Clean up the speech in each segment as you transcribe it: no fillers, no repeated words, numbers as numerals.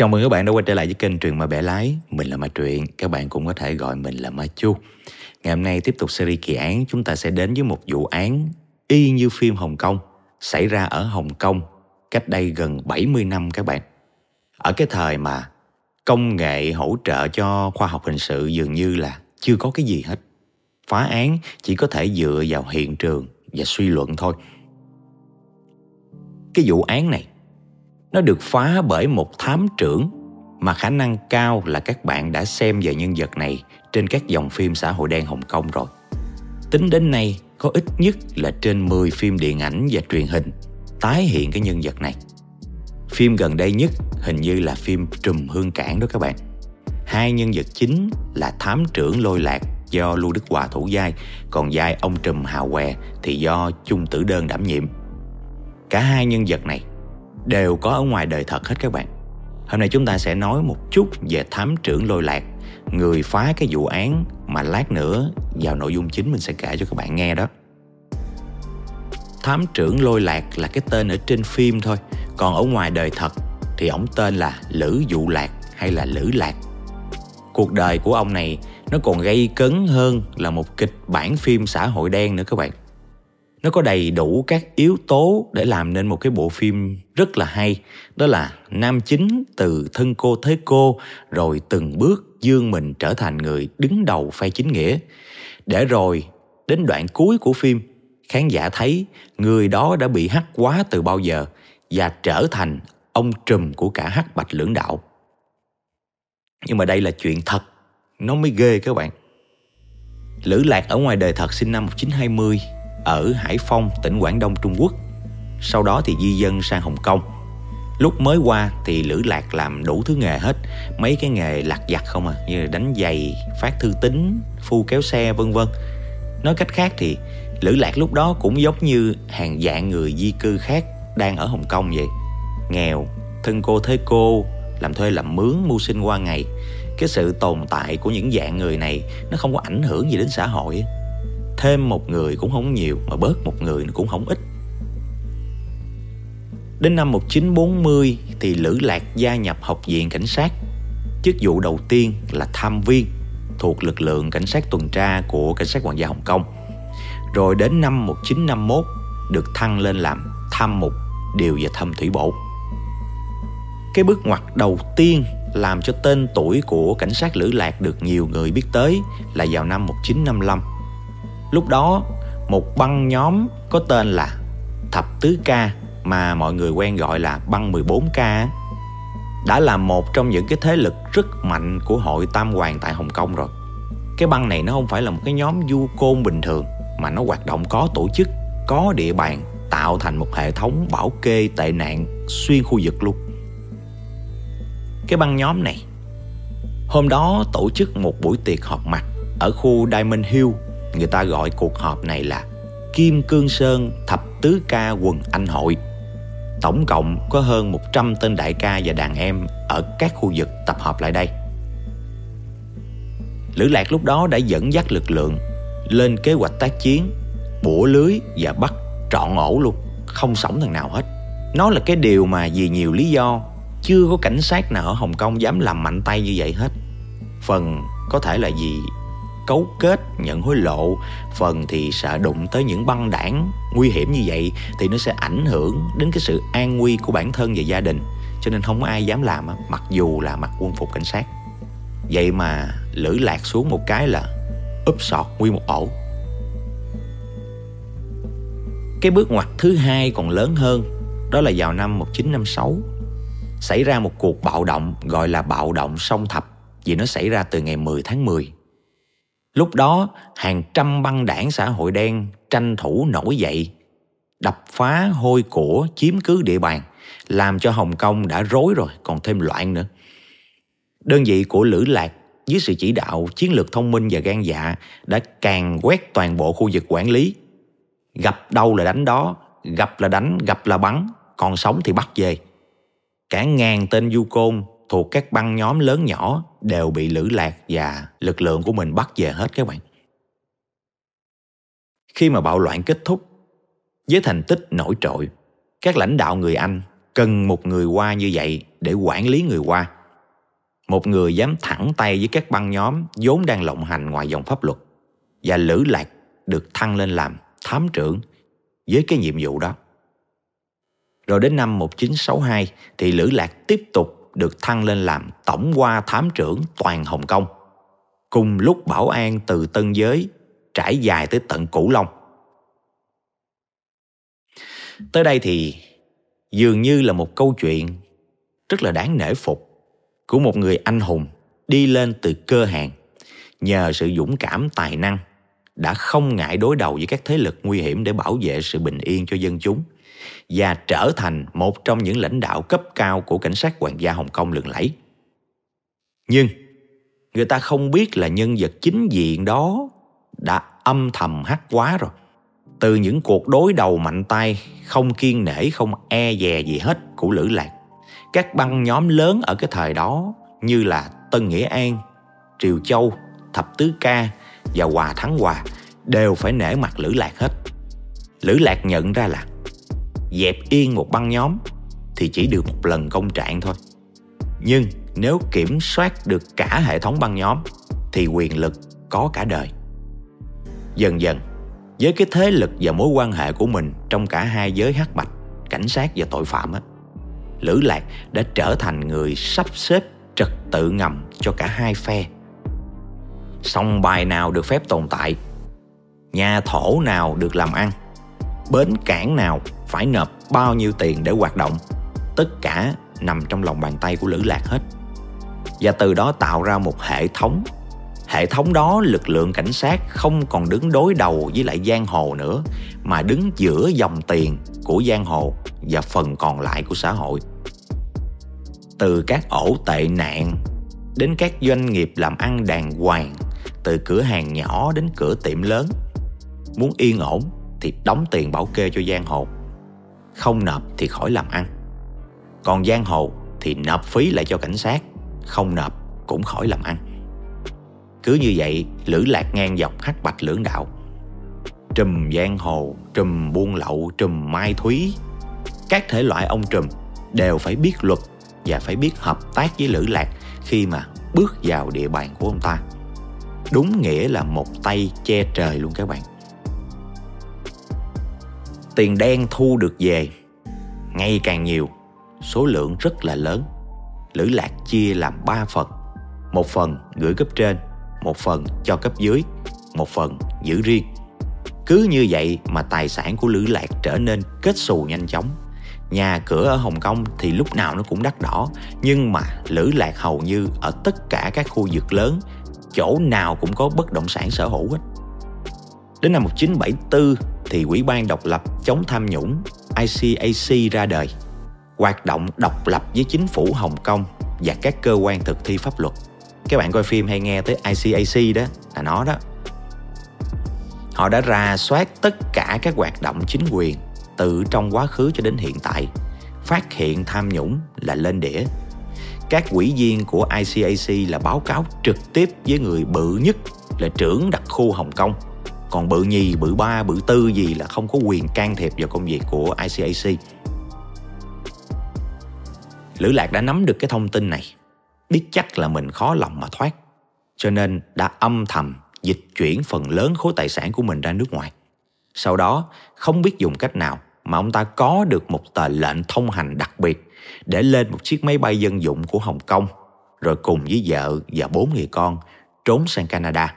Chào mừng các bạn đã quay trở lại với kênh Truyện Ma Bẻ Lái. Mình là Ma Truyện, các bạn cũng có thể gọi mình là Ma Chu. Ngày hôm nay tiếp tục series kỳ án, chúng ta sẽ đến với một vụ án y như phim Hồng Kông, xảy ra ở Hồng Kông cách đây gần 70 năm các bạn. Ở cái thời mà công nghệ hỗ trợ cho khoa học hình sự dường như là chưa có cái gì hết. Phá án chỉ có thể dựa vào hiện trường và suy luận thôi. Cái vụ án này nó được phá bởi một thám trưởng mà khả năng cao là các bạn đã xem về nhân vật này trên các dòng phim xã hội đen Hồng Kông rồi. Tính đến nay có ít nhất là trên 10 phim điện ảnh và truyền hình tái hiện cái nhân vật này. Phim gần đây nhất hình như là phim Trùm Hương Cảng đó các bạn. Hai nhân vật chính là thám trưởng Lôi Lạc do Lưu Đức Hòa thủ vai, còn vai ông Trùm Hào Què thì do Chung Tử Đơn đảm nhiệm. Cả hai nhân vật này đều có ở ngoài đời thật hết các bạn. Hôm nay chúng ta sẽ nói một chút về thám trưởng Lôi Lạc, người phá cái vụ án mà lát nữa vào nội dung chính mình sẽ kể cho các bạn nghe đó. Thám trưởng Lôi Lạc là cái tên ở trên phim thôi, còn ở ngoài đời thật thì ổng tên là Lữ Dụ Lạc hay là Lữ Lạc. Cuộc đời của ông này nó còn gây cấn hơn là một kịch bản phim xã hội đen nữa các bạn. Nó có đầy đủ các yếu tố để làm nên một cái bộ phim rất là hay. Đó là nam chính từ thân cô thế cô, rồi từng bước vươn mình trở thành người đứng đầu phe chính nghĩa. Để rồi đến đoạn cuối của phim, khán giả thấy người đó đã bị hắc hóa từ bao giờ và trở thành ông trùm của cả hắc bạch lưỡng đạo. Nhưng mà đây là chuyện thật, nó mới ghê các bạn. Lữ Lạc ở ngoài đời thật sinh năm 1920 ở Hải Phong, tỉnh Quảng Đông, Trung Quốc. Sau đó thì di dân sang Hồng Kông. Lúc mới qua thì Lữ Lạc làm đủ thứ nghề hết, mấy cái nghề lặt vặt không à, như là đánh giày, phát thư tín, phu kéo xe vân vân. Nói cách khác thì Lữ Lạc lúc đó cũng giống như hàng vạn người di cư khác đang ở Hồng Kông vậy. Nghèo, thân cô thế cô, làm thuê làm mướn mưu sinh qua ngày. Cái sự tồn tại của những dạng người này nó không có ảnh hưởng gì đến xã hội. Thêm một người cũng không nhiều, mà bớt một người cũng không ít. Đến năm 1940 thì Lữ Lạc gia nhập Học viện Cảnh sát. Chức vụ đầu tiên là tham viên thuộc lực lượng cảnh sát tuần tra của Cảnh sát Hoàng gia Hồng Kông. Rồi đến năm 1951 được thăng lên làm tham mục điều và thăm thủy bộ. Cái bước ngoặt đầu tiên làm cho tên tuổi của cảnh sát Lữ Lạc được nhiều người biết tới là vào năm 1955. Lúc đó, một băng nhóm có tên là Thập Tứ Ca, mà mọi người quen gọi là băng 14K, đã là một trong những cái thế lực rất mạnh của hội Tam Hoàng tại Hồng Kông rồi. Cái băng này nó không phải là một cái nhóm du côn bình thường, mà nó hoạt động có tổ chức, có địa bàn, tạo thành một hệ thống bảo kê tệ nạn xuyên khu vực luôn. Cái băng nhóm này hôm đó tổ chức một buổi tiệc họp mặt ở khu Diamond Hill. Người ta gọi cuộc họp này là Kim Cương Sơn Thập Tứ Ca Quần Anh Hội. Tổng cộng có hơn 100 tên đại ca và đàn em ở các khu vực tập hợp lại đây. Lữ Lạc lúc đó đã dẫn dắt lực lượng lên kế hoạch tác chiến, bủa lưới và bắt trọn ổ luôn, không xổng thằng nào hết. Nó là cái điều mà vì nhiều lý do chưa có cảnh sát nào ở Hồng Kông dám làm mạnh tay như vậy hết. Phần có thể là vì cấu kết nhận hối lộ, phần thì sợ đụng tới những băng đảng nguy hiểm như vậy thì nó sẽ ảnh hưởng đến cái sự an nguy của bản thân và gia đình, cho nên không có ai dám làm mặc dù là mặc quân phục cảnh sát. Vậy mà Lữ Lạc xuống một cái là úp sọt nguyên một ổ. Cái bước ngoặt thứ hai còn lớn hơn, đó là vào năm 1956 xảy ra một cuộc bạo động gọi là bạo động Sông Thập, vì nó xảy ra từ ngày 10 tháng 10. Lúc đó hàng trăm băng đảng xã hội đen tranh thủ nổi dậy, đập phá hôi của, chiếm cứ địa bàn, làm cho Hồng Kông đã rối rồi, còn thêm loạn nữa. Đơn vị của Lữ Lạc dưới sự chỉ đạo chiến lược thông minh và gan dạ đã càn quét toàn bộ khu vực quản lý. Gặp đâu là đánh đó, gặp là đánh, gặp là bắn, còn sống thì bắt về. Cả ngàn tên du côn thuộc các băng nhóm lớn nhỏ đều bị Lữ Lạc và lực lượng của mình bắt về hết các bạn. Khi mà bạo loạn kết thúc với thành tích nổi trội, các lãnh đạo người Anh cần một người Hoa như vậy để quản lý người Hoa. Một người dám thẳng tay với các băng nhóm vốn đang lộng hành ngoài vòng pháp luật. Và Lữ Lạc được thăng lên làm thám trưởng với cái nhiệm vụ đó. Rồi đến năm 1962 thì Lữ Lạc tiếp tục được thăng lên làm tổng hoa thám trưởng toàn Hồng Kông. Cùng lúc bảo an từ Tân Giới trải dài tới tận Cửu Long. Tới đây thì dường như là một câu chuyện rất là đáng nể phục của một người anh hùng đi lên từ cơ hàn, nhờ sự dũng cảm tài năng đã không ngại đối đầu với các thế lực nguy hiểm để bảo vệ sự bình yên cho dân chúng, và trở thành một trong những lãnh đạo cấp cao của cảnh sát hoàng gia Hồng Kông lừng lẫy. Nhưng người ta không biết là nhân vật chính diện đó đã âm thầm hắc hóa rồi. Từ những cuộc đối đầu mạnh tay, không kiêng nể, không e dè gì hết của Lữ Lạc, các băng nhóm lớn ở cái thời đó như là Tân Nghĩa An, Triều Châu, Thập Tứ Ca và Hòa Thắng Hòa đều phải nể mặt Lữ Lạc hết. Lữ Lạc nhận ra là dẹp yên một băng nhóm thì chỉ được một lần công trạng thôi. Nhưng nếu kiểm soát được cả hệ thống băng nhóm thì quyền lực có cả đời. Dần dần, với cái thế lực và mối quan hệ của mình trong cả hai giới hắc bạch, cảnh sát và tội phạm á, Lữ Lạc đã trở thành người sắp xếp trật tự ngầm cho cả hai phe. Sòng bài nào được phép tồn tại, nhà thổ nào được làm ăn, bến cảng nào phải nộp bao nhiêu tiền để hoạt động, tất cả nằm trong lòng bàn tay của Lữ Lạc hết. Và từ đó tạo ra một hệ thống. Hệ thống đó lực lượng cảnh sát không còn đứng đối đầu với lại giang hồ nữa, mà đứng giữa dòng tiền của giang hồ và phần còn lại của xã hội. Từ các ổ tệ nạn đến các doanh nghiệp làm ăn đàng hoàng, từ cửa hàng nhỏ đến cửa tiệm lớn. Muốn yên ổn thì đóng tiền bảo kê cho giang hồ, không nộp thì khỏi làm ăn. Còn giang hồ thì nộp phí lại cho cảnh sát, không nộp cũng khỏi làm ăn. Cứ như vậy, Lữ Lạc ngang dọc hắc bạch lưỡng đạo. Trùm giang hồ, trùm buôn lậu, trùm mai thúy, các thể loại ông trùm đều phải biết luật và phải biết hợp tác với Lữ Lạc khi mà bước vào địa bàn của ông ta. Đúng nghĩa là một tay che trời luôn các bạn. Tiền đen thu được về ngày càng nhiều, số lượng rất là lớn. Lữ Lạc chia làm 3 phần. Một phần gửi cấp trên, một phần cho cấp dưới, một phần giữ riêng. Cứ như vậy mà tài sản của Lữ Lạc trở nên kết xù nhanh chóng. Nhà cửa ở Hồng Kông thì lúc nào nó cũng đắt đỏ, nhưng mà Lữ Lạc hầu như ở tất cả các khu vực lớn, chỗ nào cũng có bất động sản sở hữu hết. Đến năm 1974 thì Ủy ban độc lập chống tham nhũng ICAC ra đời, hoạt động độc lập với chính phủ Hồng Kông và các cơ quan thực thi pháp luật. Các bạn coi phim hay nghe tới ICAC đó, là nó đó. Họ đã rà soát tất cả các hoạt động chính quyền từ trong quá khứ cho đến hiện tại, phát hiện tham nhũng là lên đĩa. Các ủy viên của ICAC là báo cáo trực tiếp với người bự nhất là trưởng đặc khu Hồng Kông. Còn bự nhì, bự ba, bự tư gì là không có quyền can thiệp vào công việc của ICAC. Lữ Lạc đã nắm được cái thông tin này, biết chắc là mình khó lòng mà thoát, cho nên đã âm thầm dịch chuyển phần lớn khối tài sản của mình ra nước ngoài. Sau đó, không biết dùng cách nào mà ông ta có được một tờ lệnh thông hành đặc biệt để lên một chiếc máy bay dân dụng của Hồng Kông, rồi cùng với vợ và 4 người con trốn sang Canada.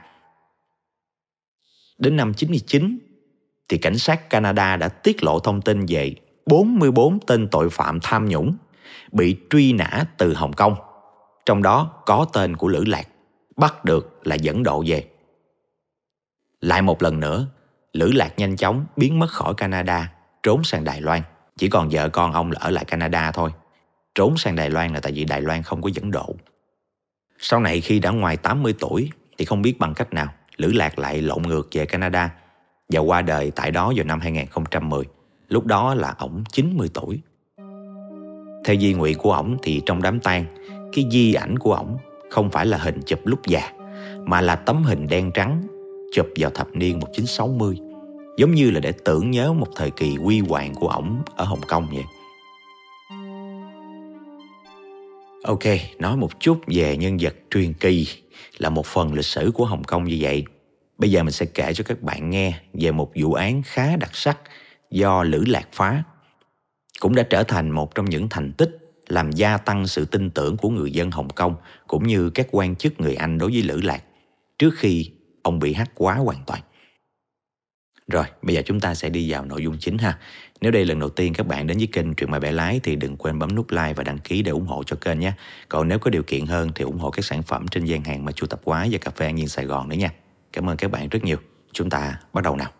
Đến năm 99 thì cảnh sát Canada đã tiết lộ thông tin về 44 tên tội phạm tham nhũng bị truy nã từ Hồng Kông, trong đó có tên của Lữ Lạc, bắt được là dẫn độ về. Lại một lần nữa, Lữ Lạc nhanh chóng biến mất khỏi Canada, trốn sang Đài Loan. Chỉ còn vợ con ông là ở lại Canada thôi. Trốn sang Đài Loan là tại vì Đài Loan không có dẫn độ. Sau này khi đã ngoài 80 tuổi thì không biết bằng cách nào, Lữ Lạc lại lộn ngược về Canada và qua đời tại đó vào năm 2010. Lúc đó là ổng 90 tuổi. Theo di nguyện của ổng thì trong đám tang, cái di ảnh của ổng không phải là hình chụp lúc già, mà là tấm hình đen trắng chụp vào thập niên 1960, giống như là để tưởng nhớ một thời kỳ huy hoàng của ổng ở Hồng Kông vậy. Ok, nói một chút về nhân vật truyền kỳ là một phần lịch sử của Hồng Kông như vậy. Bây giờ mình sẽ kể cho các bạn nghe về một vụ án khá đặc sắc do Lữ Lạc phá. Cũng đã trở thành một trong những thành tích làm gia tăng sự tin tưởng của người dân Hồng Kông cũng như các quan chức người Anh đối với Lữ Lạc trước khi ông bị hắc hóa hoàn toàn. Rồi, bây giờ chúng ta sẽ đi vào nội dung chính ha. Nếu đây là lần đầu tiên các bạn đến với kênh Truyện Ma Bẻ Lái thì đừng quên bấm nút like và đăng ký để ủng hộ cho kênh nhé. Còn nếu có điều kiện hơn thì ủng hộ các sản phẩm trên gian hàng mà Chu Tập Quái và Cà phê An Nhiên Sài Gòn nữa nha. Cảm ơn các bạn rất nhiều. Chúng ta bắt đầu nào.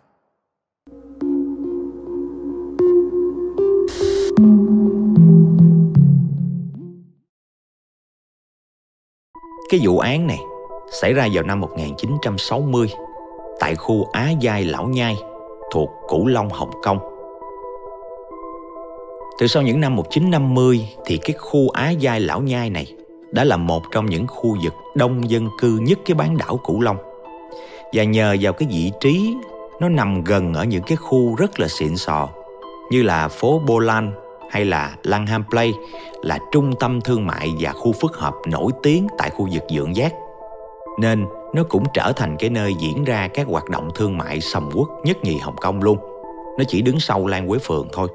Cái vụ án này xảy ra vào năm 1960 tại khu Á Giai Lão Nhai thuộc Cửu Long, Hồng Kông. Từ sau những năm 1950 thì cái khu Á Giai Lão Nhai này đã là một trong những khu vực đông dân cư nhất cái bán đảo Cửu Long. Và nhờ vào cái vị trí nó nằm gần ở những cái khu rất là xịn sò như là phố Bô Lan hay là Langham Place là trung tâm thương mại và khu phức hợp nổi tiếng tại khu vực Dượng Giác. Nên nó cũng trở thành cái nơi diễn ra các hoạt động thương mại sầm uất nhất nhì Hồng Kông luôn. Nó chỉ đứng sau Lan Quế Phường thôi.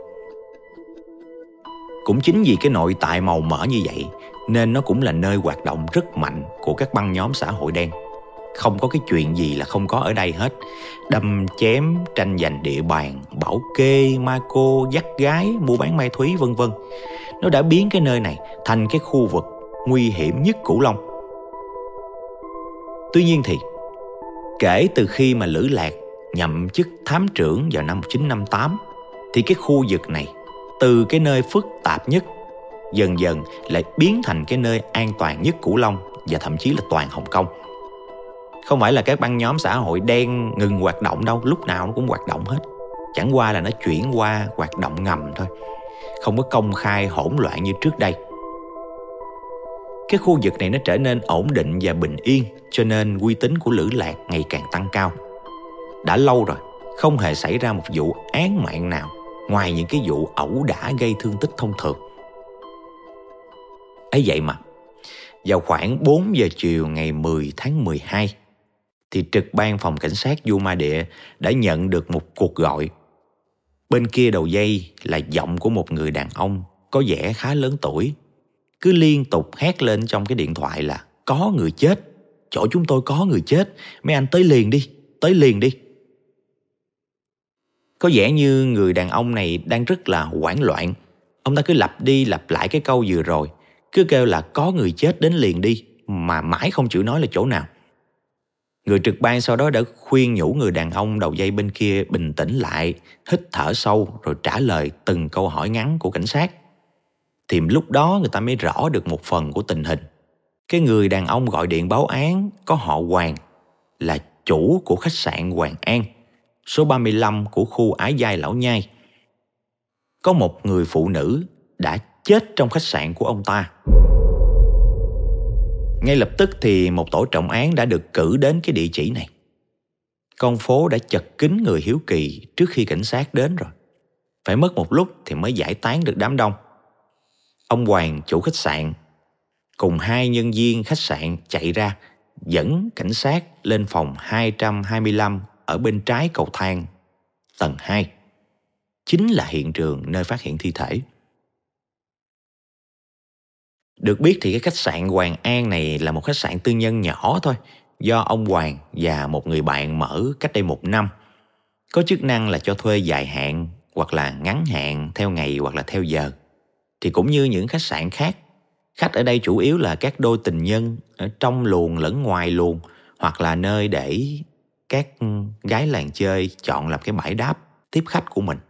Cũng chính vì cái nội tại màu mỡ như vậy nên nó cũng là nơi hoạt động rất mạnh của các băng nhóm xã hội đen. Không có cái chuyện gì là không có ở đây hết. Đâm chém, tranh giành địa bàn, bảo kê, ma cô, dắt gái, mua bán ma túy vân vân. Nó đã biến cái nơi này thành cái khu vực nguy hiểm nhất Cửu Long. Tuy nhiên thì kể từ khi mà Lữ Lạc nhậm chức thám trưởng vào năm 1958 thì cái khu vực này từ cái nơi phức tạp nhất dần dần lại biến thành cái nơi an toàn nhất Cửu Long và thậm chí là toàn Hồng Kông. Không phải là các băng nhóm xã hội đen ngừng hoạt động đâu, lúc nào nó cũng hoạt động hết. Chẳng qua là nó chuyển qua hoạt động ngầm thôi, không có công khai hỗn loạn như trước đây. Cái khu vực này nó trở nên ổn định và bình yên, cho nên uy tín của Lữ Lạc ngày càng tăng cao. Đã lâu rồi, không hề xảy ra một vụ án mạng nào ngoài những cái vụ ẩu đả gây thương tích thông thường. Ấy vậy mà, vào khoảng 4 giờ chiều ngày 10 tháng 12, thì trực ban phòng cảnh sát Vu Ma Địa đã nhận được một cuộc gọi. Bên kia đầu dây là giọng của một người đàn ông có vẻ khá lớn tuổi, cứ liên tục hét lên trong cái điện thoại là có người chết, chỗ chúng tôi có người chết, mấy anh tới liền đi, tới liền đi. Có vẻ như người đàn ông này đang rất là hoảng loạn. Ông ta cứ lặp đi lặp lại cái câu vừa rồi, cứ kêu là có người chết đến liền đi, mà mãi không chịu nói là chỗ nào. Người trực ban sau đó đã khuyên nhủ người đàn ông đầu dây bên kia bình tĩnh lại, hít thở sâu rồi trả lời từng câu hỏi ngắn của cảnh sát. Thì lúc đó người ta mới rõ được một phần của tình hình. Cái người đàn ông gọi điện báo án có họ Hoàng, là chủ của khách sạn Hoàng An, số 35 của khu Á Giai Lão Nhai. Có một người phụ nữ đã chết trong khách sạn của ông ta. Ngay lập tức thì một tổ trọng án đã được cử đến cái địa chỉ này. Con phố đã chật kín người hiếu kỳ trước khi cảnh sát đến rồi. Phải mất một lúc thì mới giải tán được đám đông. Ông Hoàng, chủ khách sạn, cùng 2 nhân viên khách sạn chạy ra, dẫn cảnh sát lên phòng 225 ở bên trái cầu thang, tầng 2. Chính là hiện trường nơi phát hiện thi thể. Được biết thì cái khách sạn Hoàng An này là một khách sạn tư nhân nhỏ thôi, do ông Hoàng và một người bạn mở cách đây 1 năm. Có chức năng là cho thuê dài hạn hoặc là ngắn hạn theo ngày hoặc là theo giờ. Thì cũng như những khách sạn khác, khách ở đây chủ yếu là các đôi tình nhân ở trong luồng lẫn ngoài luồng, hoặc là nơi để các gái làng chơi chọn làm cái bãi đáp tiếp khách của mình.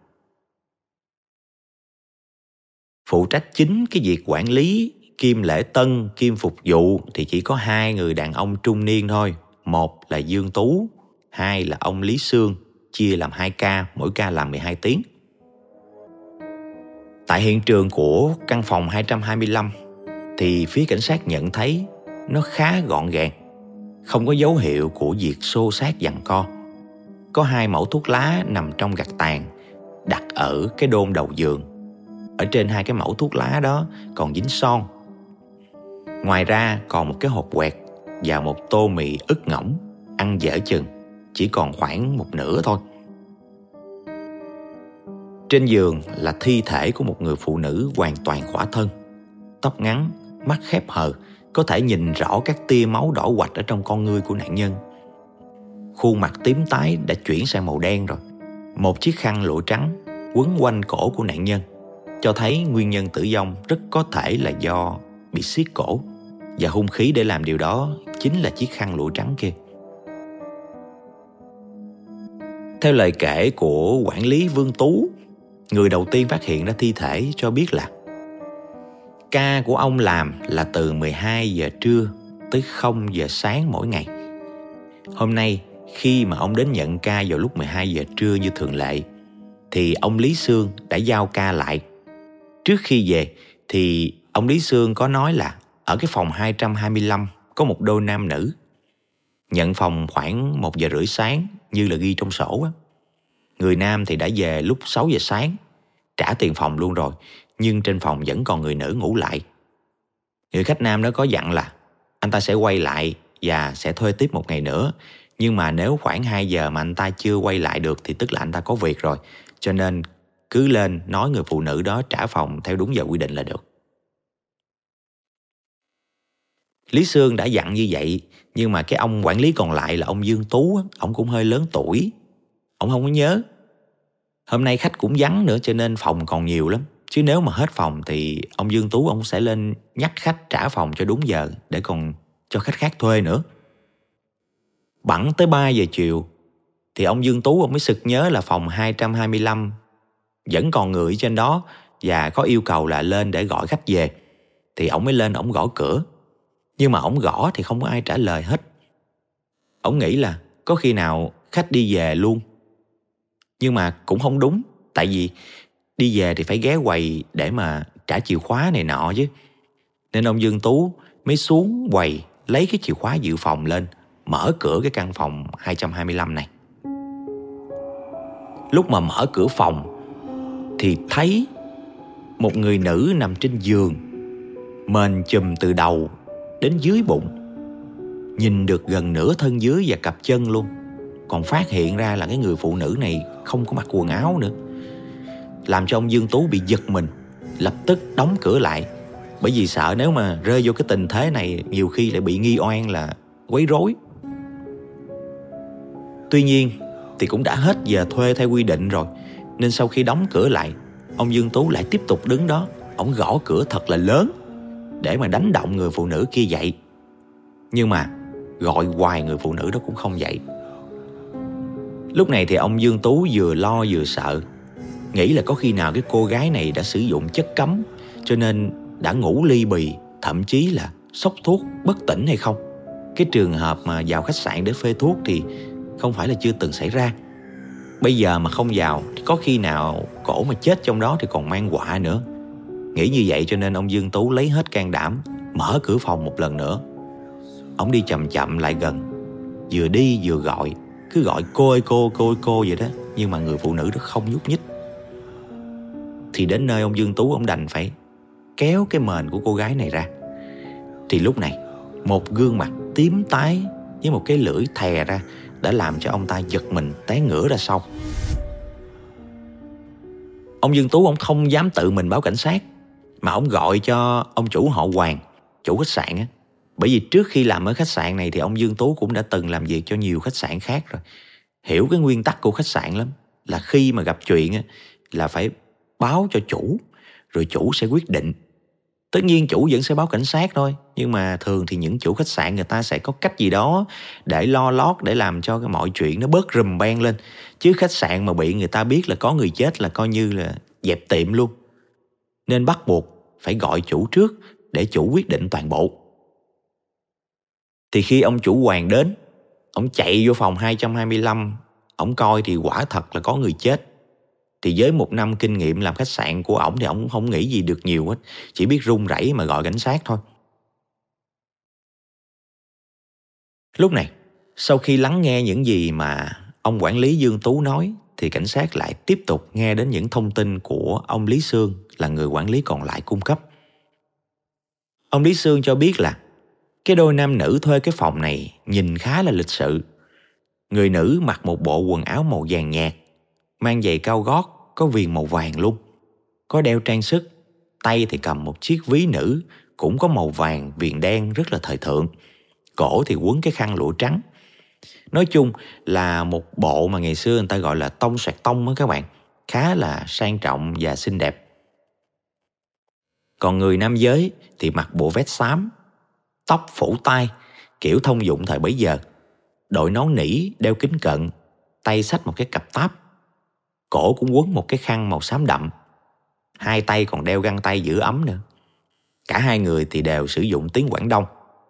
Phụ trách chính cái việc quản lý kiêm lễ tân, kiêm phục vụ thì chỉ có 2 người đàn ông trung niên thôi. Một là Dương Tú, 2 là ông Lý Sương, chia làm 2 ca, mỗi ca làm 12 tiếng. Tại hiện trường của căn phòng 225 thì phía cảnh sát nhận thấy nó khá gọn gàng, không có dấu hiệu của việc xô xát giằng co. Có 2 mẩu thuốc lá nằm trong gạch tàn đặt ở cái đôn đầu giường. Ở trên 2 cái mẩu thuốc lá đó còn dính son. Ngoài ra còn một cái hộp quẹt và một tô mì ức ngỗng, ăn dở chừng, chỉ còn khoảng một nửa thôi. Trên giường là thi thể của một người phụ nữ hoàn toàn khỏa thân, tóc ngắn, mắt khép hờ, có thể nhìn rõ các tia máu đỏ quạch ở trong con ngươi của nạn nhân. Khuôn mặt tím tái đã chuyển sang màu đen rồi. Một chiếc khăn lụa trắng quấn quanh cổ của nạn nhân, cho thấy nguyên nhân tử vong rất có thể là do bị siết cổ, và hung khí để làm điều đó chính là chiếc khăn lụa trắng kia. Theo lời kể của quản lý Vương Tú, người đầu tiên phát hiện ra thi thể, cho biết là ca của ông làm là từ 12 giờ trưa tới 0 giờ sáng mỗi ngày. Hôm nay, khi mà ông đến nhận ca vào lúc 12 giờ trưa như thường lệ, thì ông Lý Sương đã giao ca lại. Trước khi về thì ông Lý Sương có nói là ở cái phòng 225 có một đôi nam nữ. Nhận phòng khoảng 1 giờ rưỡi sáng như là ghi trong sổ á. Người nam thì đã về lúc 6 giờ sáng, trả tiền phòng luôn rồi, nhưng trên phòng vẫn còn người nữ ngủ lại. Người khách nam đó có dặn là anh ta sẽ quay lại và sẽ thuê tiếp một ngày nữa. Nhưng mà nếu khoảng 2 giờ mà anh ta chưa quay lại được thì tức là anh ta có việc rồi. Cho nên cứ lên nói người phụ nữ đó trả phòng theo đúng giờ quy định là được. Lý Sương đã dặn như vậy, nhưng mà cái ông quản lý còn lại là ông Dương Tú, ông cũng hơi lớn tuổi. Ông không có nhớ. Hôm nay khách cũng vắng nữa cho nên phòng còn nhiều lắm. Chứ nếu mà hết phòng thì ông Dương Tú ông sẽ lên nhắc khách trả phòng cho đúng giờ để còn cho khách khác thuê nữa. Bẵng tới 3 giờ chiều thì ông Dương Tú ông mới sực nhớ là phòng 225 vẫn còn người ở trên đó và có yêu cầu là lên để gọi khách về. Thì ông mới lên ông gõ cửa. Nhưng mà ông gõ thì không có ai trả lời hết. Ông nghĩ là có khi nào khách đi về luôn. Nhưng mà cũng không đúng. Tại vì đi về thì phải ghé quầy để mà trả chìa khóa này nọ chứ. Nên ông Dương Tú mới xuống quầy lấy cái chìa khóa dự phòng lên, mở cửa cái căn phòng 225 này. Lúc mà mở cửa phòng thì thấy một người nữ nằm trên giường, mền chùm từ đầu đến dưới bụng, nhìn được gần nửa thân dưới và cặp chân luôn. Còn phát hiện ra là cái người phụ nữ này không có mặc quần áo nữa, làm cho ông Dương Tú bị giật mình, lập tức đóng cửa lại. Bởi vì sợ nếu mà rơi vô cái tình thế này nhiều khi lại bị nghi oan là quấy rối. Tuy nhiên thì cũng đã hết giờ thuê theo quy định rồi, nên sau khi đóng cửa lại, ông Dương Tú lại tiếp tục đứng đó. Ông gõ cửa thật là lớn để mà đánh động người phụ nữ kia dậy. Nhưng mà gọi hoài người phụ nữ đó cũng không dậy. Lúc này thì ông Dương Tú vừa lo vừa sợ, nghĩ là có khi nào cái cô gái này đã sử dụng chất cấm cho nên đã ngủ ly bì, thậm chí là sốc thuốc bất tỉnh hay không. Cái trường hợp mà vào khách sạn để phê thuốc thì không phải là chưa từng xảy ra. Bây giờ mà không vào thì có khi nào cổ mà chết trong đó thì còn mang họa nữa. Nghĩ như vậy cho nên ông Dương Tú lấy hết can đảm mở cửa phòng một lần nữa. Ông đi chậm chậm lại gần, vừa đi vừa gọi, cứ gọi cô ơi cô, cô ơi cô vậy đó. Nhưng mà người phụ nữ đó không nhúc nhích. Thì đến nơi ông Dương Tú ông đành phải kéo cái mền của cô gái này ra. Thì lúc này một gương mặt tím tái với một cái lưỡi thè ra đã làm cho ông ta giật mình té ngửa ra sau. Ông Dương Tú ông không dám tự mình báo cảnh sát, mà ông gọi cho ông chủ họ Hoàng, chủ khách sạn á. Bởi vì trước khi làm ở khách sạn này thì ông Dương Tú cũng đã từng làm việc cho nhiều khách sạn khác rồi, hiểu cái nguyên tắc của khách sạn lắm. Là khi mà gặp chuyện á là phải báo cho chủ, rồi chủ sẽ quyết định. Tất nhiên chủ vẫn sẽ báo cảnh sát thôi, nhưng mà thường thì những chủ khách sạn người ta sẽ có cách gì đó để lo lót, để làm cho cái mọi chuyện nó bớt rùm beng lên. Chứ khách sạn mà bị người ta biết là có người chết là coi như là dẹp tiệm luôn. Nên bắt buộc phải gọi chủ trước để chủ quyết định toàn bộ. Thì khi ông chủ Hoàng đến, ông chạy vô phòng 225, ông coi thì quả thật là có người chết. Thì với 1 năm kinh nghiệm làm khách sạn của ổng thì ổng không nghĩ gì được nhiều hết, chỉ biết run rẩy mà gọi cảnh sát thôi. Lúc này, sau khi lắng nghe những gì mà ông quản lý Dương Tú nói, thì cảnh sát lại tiếp tục nghe đến những thông tin của ông Lý Sương là người quản lý còn lại cung cấp. Ông Lý Sương cho biết là cái đôi nam nữ thuê cái phòng này nhìn khá là lịch sự. Người nữ mặc một bộ quần áo màu vàng nhạt, mang giày cao gót có viền màu vàng luôn, có đeo trang sức, tay thì cầm một chiếc ví nữ cũng có màu vàng viền đen rất là thời thượng, cổ thì quấn cái khăn lụa trắng. Nói chung là một bộ mà ngày xưa người ta gọi là tông xoẹt tông á các bạn, khá là sang trọng và xinh đẹp. Còn người nam giới thì mặc bộ vest xám, tóc phủ tai, kiểu thông dụng thời bấy giờ, đội nón nỉ, đeo kính cận, tay xách một cái cặp táp, cổ cũng quấn một cái khăn màu xám đậm, hai tay còn đeo găng tay giữ ấm nữa. Cả hai người thì đều sử dụng tiếng Quảng Đông.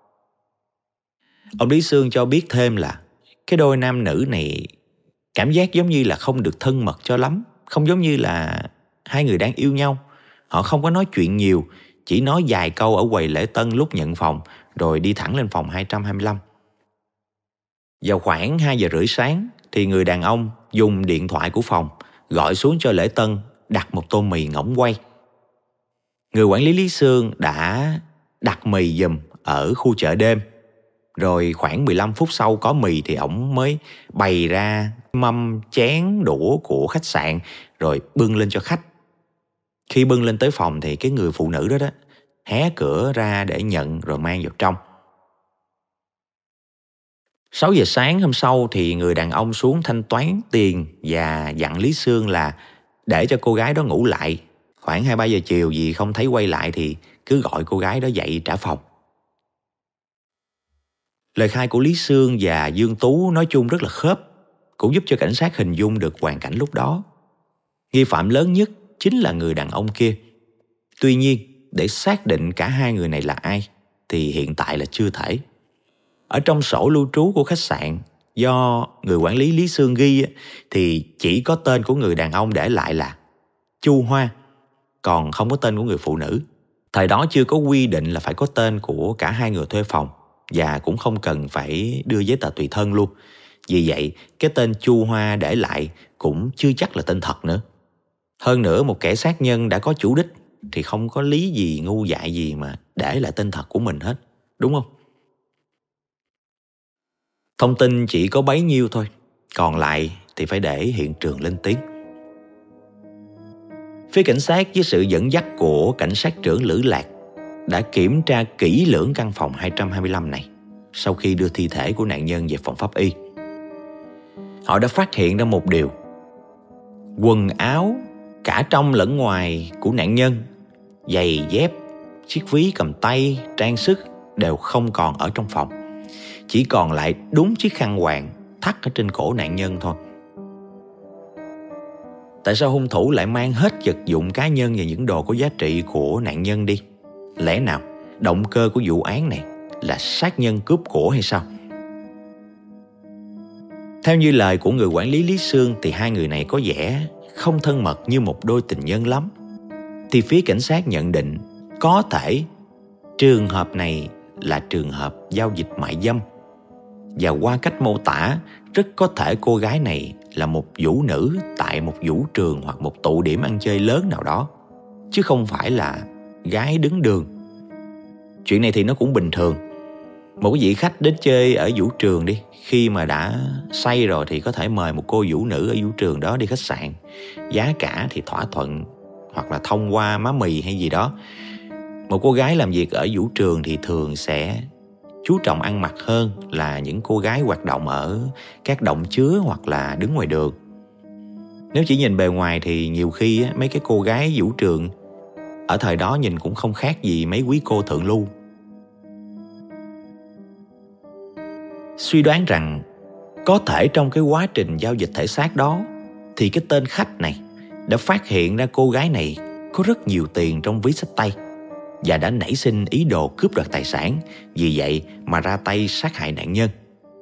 Ông Lý Sương cho biết thêm là cái đôi nam nữ này cảm giác giống như là không được thân mật cho lắm, không giống như là hai người đang yêu nhau. Họ không có nói chuyện nhiều, chỉ nói vài câu ở quầy lễ tân lúc nhận phòng, rồi đi thẳng lên phòng 225. Vào khoảng 2 giờ rưỡi sáng thì người đàn ông dùng điện thoại của phòng gọi xuống cho lễ tân đặt một tô mì ngỗng quay. Người quản lý Lý Sương đã đặt mì giùm ở khu chợ đêm. Rồi khoảng 15 phút sau có mì thì ổng mới bày ra mâm chén đũa của khách sạn rồi bưng lên cho khách. Khi bưng lên tới phòng thì cái người phụ nữ đó hé cửa ra để nhận rồi mang vào trong. 6 giờ sáng hôm sau thì người đàn ông xuống thanh toán tiền và dặn Lý Sương là để cho cô gái đó ngủ lại. Khoảng 2-3 giờ chiều vì không thấy quay lại thì cứ gọi cô gái đó dậy trả phòng. Lời khai của Lý Sương và Dương Tú nói chung rất là khớp, cũng giúp cho cảnh sát hình dung được hoàn cảnh lúc đó. Nghi phạm lớn nhất chính là người đàn ông kia. Tuy nhiên, để xác định cả hai người này là ai thì hiện tại là chưa thể. Ở trong sổ lưu trú của khách sạn do người quản lý Lý Sương ghi thì chỉ có tên của người đàn ông để lại là Chu Hoa, còn không có tên của người phụ nữ. Thời đó chưa có quy định là phải có tên của cả hai người thuê phòng và cũng không cần phải đưa giấy tờ tùy thân luôn. Vì vậy, cái tên Chu Hoa để lại cũng chưa chắc là tên thật nữa. Hơn nữa, một kẻ sát nhân đã có chủ đích thì không có lý gì ngu dại gì mà để lại tên thật của mình hết, đúng không? Thông tin chỉ có bấy nhiêu thôi, còn lại thì phải để hiện trường lên tiếng. Phía cảnh sát với sự dẫn dắt của cảnh sát trưởng Lữ Lạc đã kiểm tra kỹ lưỡng căn phòng 225 này sau khi đưa thi thể của nạn nhân về phòng pháp y. Họ đã phát hiện ra một điều: quần áo cả trong lẫn ngoài của nạn nhân, giày dép, chiếc ví cầm tay, trang sức đều không còn ở trong phòng. Chỉ còn lại đúng chiếc khăn quàng thắt ở trên cổ nạn nhân thôi. Tại sao hung thủ lại mang hết vật dụng cá nhân và những đồ có giá trị của nạn nhân đi? Lẽ nào động cơ của vụ án này là sát nhân cướp của hay sao? Theo như lời của người quản lý Lý Sương thì hai người này có vẻ không thân mật như một đôi tình nhân lắm. Thì phía cảnh sát nhận định có thể trường hợp này là trường hợp giao dịch mại dâm. Và qua cách mô tả, rất có thể cô gái này là một vũ nữ tại một vũ trường hoặc một tụ điểm ăn chơi lớn nào đó, chứ không phải là gái đứng đường. Chuyện này thì nó cũng bình thường. Một cái vị khách đến chơi ở vũ trường đi, khi mà đã say rồi thì có thể mời một cô vũ nữ ở vũ trường đó đi khách sạn. Giá cả thì thỏa thuận hoặc là thông qua má mì hay gì đó. Một cô gái làm việc ở vũ trường thì thường sẽ chú trọng ăn mặc hơn là những cô gái hoạt động ở các động chứa hoặc là đứng ngoài đường. Nếu chỉ nhìn bề ngoài thì nhiều khi mấy cái cô gái vũ trường ở thời đó nhìn cũng không khác gì mấy quý cô thượng lưu. Suy đoán rằng có thể trong cái quá trình giao dịch thể xác đó thì cái tên khách này đã phát hiện ra cô gái này có rất nhiều tiền trong ví xách tay và đã nảy sinh ý đồ cướp đoạt tài sản, vì vậy mà ra tay sát hại nạn nhân.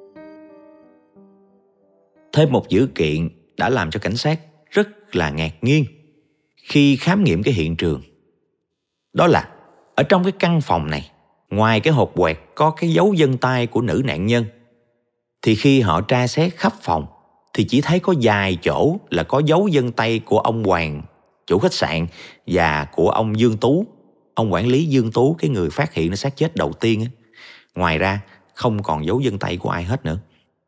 Thêm một dữ kiện đã làm cho cảnh sát rất là ngạc nhiên khi khám nghiệm cái hiện trường. Đó là ở trong cái căn phòng này, ngoài cái hộp quẹt có cái dấu vân tay của nữ nạn nhân, thì khi họ tra xét khắp phòng thì chỉ thấy có vài chỗ là có dấu vân tay của ông Hoàng, chủ khách sạn, và của ông Dương Tú. ông quản lý Dương Tú, cái người phát hiện xác chết đầu tiên á, ngoài ra không còn dấu vân tay của ai hết nữa.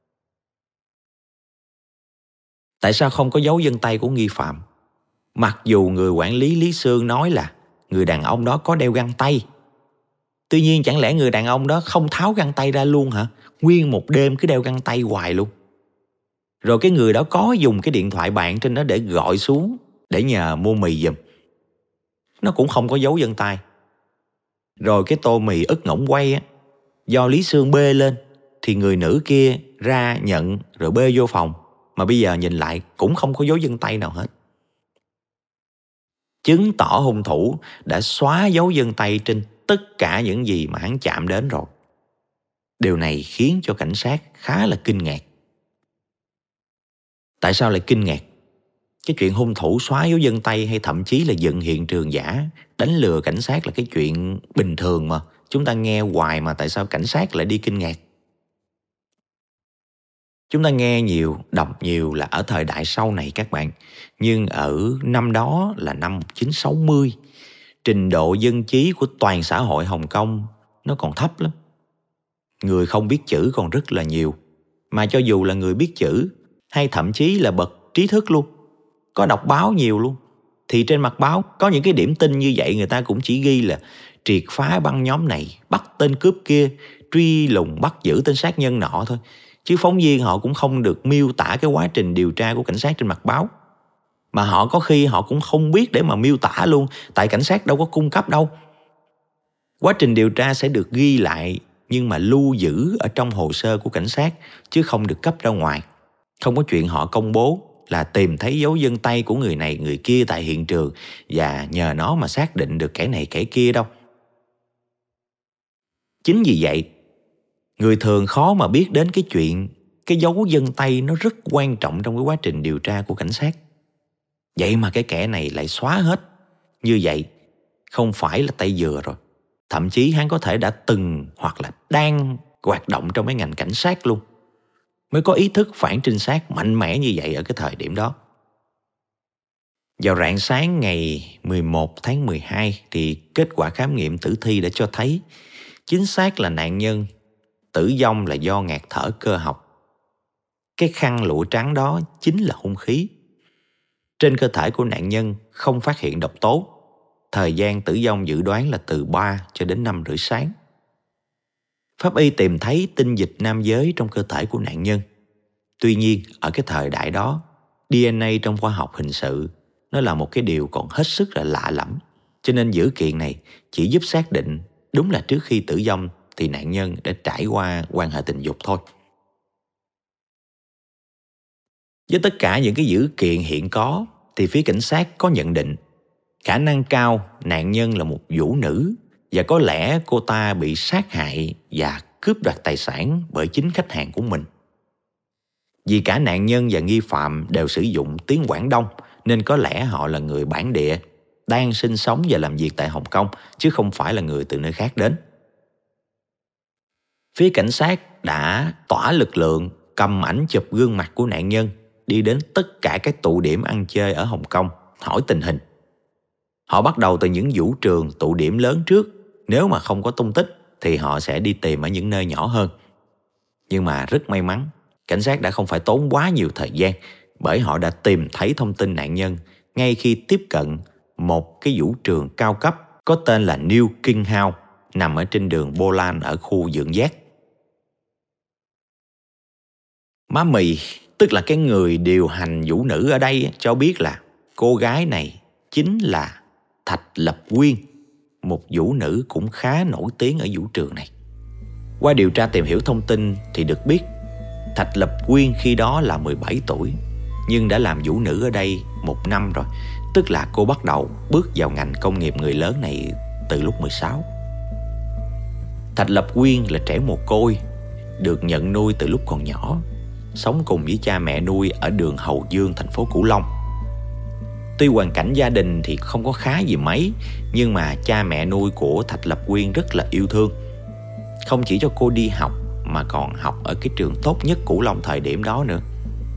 Tại sao không có dấu vân tay của nghi phạm? Mặc dù người quản lý Lý Sương nói là người đàn ông đó có đeo găng tay. Tuy nhiên chẳng lẽ người đàn ông đó không tháo găng tay ra luôn hả? Nguyên một đêm cứ đeo găng tay hoài luôn. Rồi cái người đó có dùng cái điện thoại bàn trên đó để gọi xuống để nhờ mua mì giùm. Nó cũng không có dấu vân tay. Rồi cái tô mì ức ngỗng quay á, do Lý Sương bê lên thì người nữ kia ra nhận rồi bê vô phòng. Mà bây giờ nhìn lại cũng không có dấu vân tay nào hết. Chứng tỏ hung thủ đã xóa dấu vân tay trên tất cả những gì mà hắn chạm đến rồi. Điều này khiến cho cảnh sát khá là kinh ngạc. Tại sao lại kinh ngạc? Cái chuyện hung thủ xóa dấu vân tay hay thậm chí là dựng hiện trường giả, đánh lừa cảnh sát là cái chuyện bình thường mà. Chúng ta nghe hoài mà tại sao cảnh sát lại đi kinh ngạc? Chúng ta nghe nhiều, đọc nhiều là ở thời đại sau này các bạn. Nhưng ở năm đó là năm 1960, trình độ dân trí của toàn xã hội Hồng Kông nó còn thấp lắm. Người không biết chữ còn rất là nhiều. Mà cho dù là người biết chữ hay thậm chí là bậc trí thức luôn, có đọc báo nhiều luôn, thì trên mặt báo có những cái điểm tin như vậy người ta cũng chỉ ghi là triệt phá băng nhóm này, bắt tên cướp kia, truy lùng bắt giữ tên sát nhân nọ thôi. Chứ phóng viên họ cũng không được miêu tả cái quá trình điều tra của cảnh sát trên mặt báo. Mà họ có khi họ cũng không biết để mà miêu tả luôn, tại cảnh sát đâu có cung cấp đâu. Quá trình điều tra sẽ được ghi lại nhưng mà lưu giữ ở trong hồ sơ của cảnh sát chứ không được cấp ra ngoài. Không có chuyện họ công bố là tìm thấy dấu vân tay của người này người kia tại hiện trường và nhờ nó mà xác định được kẻ này kẻ kia đâu. Chính vì vậy, người thường khó mà biết đến cái chuyện cái dấu vân tay nó rất quan trọng trong cái quá trình điều tra của cảnh sát. Vậy mà cái kẻ này lại xóa hết. Như vậy không phải là tay dừa rồi. Thậm chí hắn có thể đã từng hoặc là đang hoạt động trong cái ngành cảnh sát luôn, mới có ý thức phản trinh sát mạnh mẽ như vậy ở cái thời điểm đó. Vào rạng sáng ngày 11 tháng 12 thì kết quả khám nghiệm tử thi đã cho thấy chính xác là nạn nhân tử vong là do ngạt thở cơ học. Cái khăn lụa trắng đó chính là hung khí. Trên cơ thể của nạn nhân không phát hiện độc tố. Thời gian tử vong dự đoán là từ 3 cho đến 5 rưỡi sáng. Pháp y tìm thấy tinh dịch nam giới trong cơ thể của nạn nhân. Tuy nhiên, ở cái thời đại đó, DNA trong khoa học hình sự nó là một cái điều còn hết sức là lạ lẫm. Cho nên dữ kiện này chỉ giúp xác định đúng là trước khi tử vong thì nạn nhân đã trải qua quan hệ tình dục thôi. Với tất cả những cái dữ kiện hiện có thì phía cảnh sát có nhận định khả năng cao nạn nhân là một vũ nữ và có lẽ cô ta bị sát hại và cướp đoạt tài sản bởi chính khách hàng của mình. Vì cả nạn nhân và nghi phạm đều sử dụng tiếng Quảng Đông nên có lẽ họ là người bản địa, đang sinh sống và làm việc tại Hồng Kông chứ không phải là người từ nơi khác đến. Phía cảnh sát đã tỏa lực lượng cầm ảnh chụp gương mặt của nạn nhân đi đến tất cả các tụ điểm ăn chơi ở Hồng Kông hỏi tình hình. Họ bắt đầu từ những vũ trường, tụ điểm lớn trước. Nếu mà không có tung tích thì họ sẽ đi tìm ở những nơi nhỏ hơn. Nhưng mà rất may mắn, cảnh sát đã không phải tốn quá nhiều thời gian bởi họ đã tìm thấy thông tin nạn nhân ngay khi tiếp cận một cái vũ trường cao cấp có tên là New King House nằm ở trên đường Bô Lan ở khu Dượng Giác. Má Mì, tức là cái người điều hành vũ nữ ở đây, cho biết là cô gái này chính là Thạch Lập Quyên, một vũ nữ cũng khá nổi tiếng ở vũ trường này. Qua điều tra tìm hiểu thông tin thì được biết Thạch Lập Quyên khi đó là 17 tuổi nhưng đã làm vũ nữ ở đây 1 năm rồi, tức là cô bắt đầu bước vào ngành công nghiệp người lớn này từ lúc 16. Thạch Lập Quyên là trẻ mồ côi, được nhận nuôi từ lúc còn nhỏ, sống cùng với cha mẹ nuôi ở đường Hầu Dương, thành phố Cửu Long. Tuy hoàn cảnh gia đình thì không có khá gì mấy, nhưng mà cha mẹ nuôi của Thạch Lập Quyên rất là yêu thương. Không chỉ cho cô đi học mà còn học ở cái trường tốt nhất Cửu Long thời điểm đó nữa.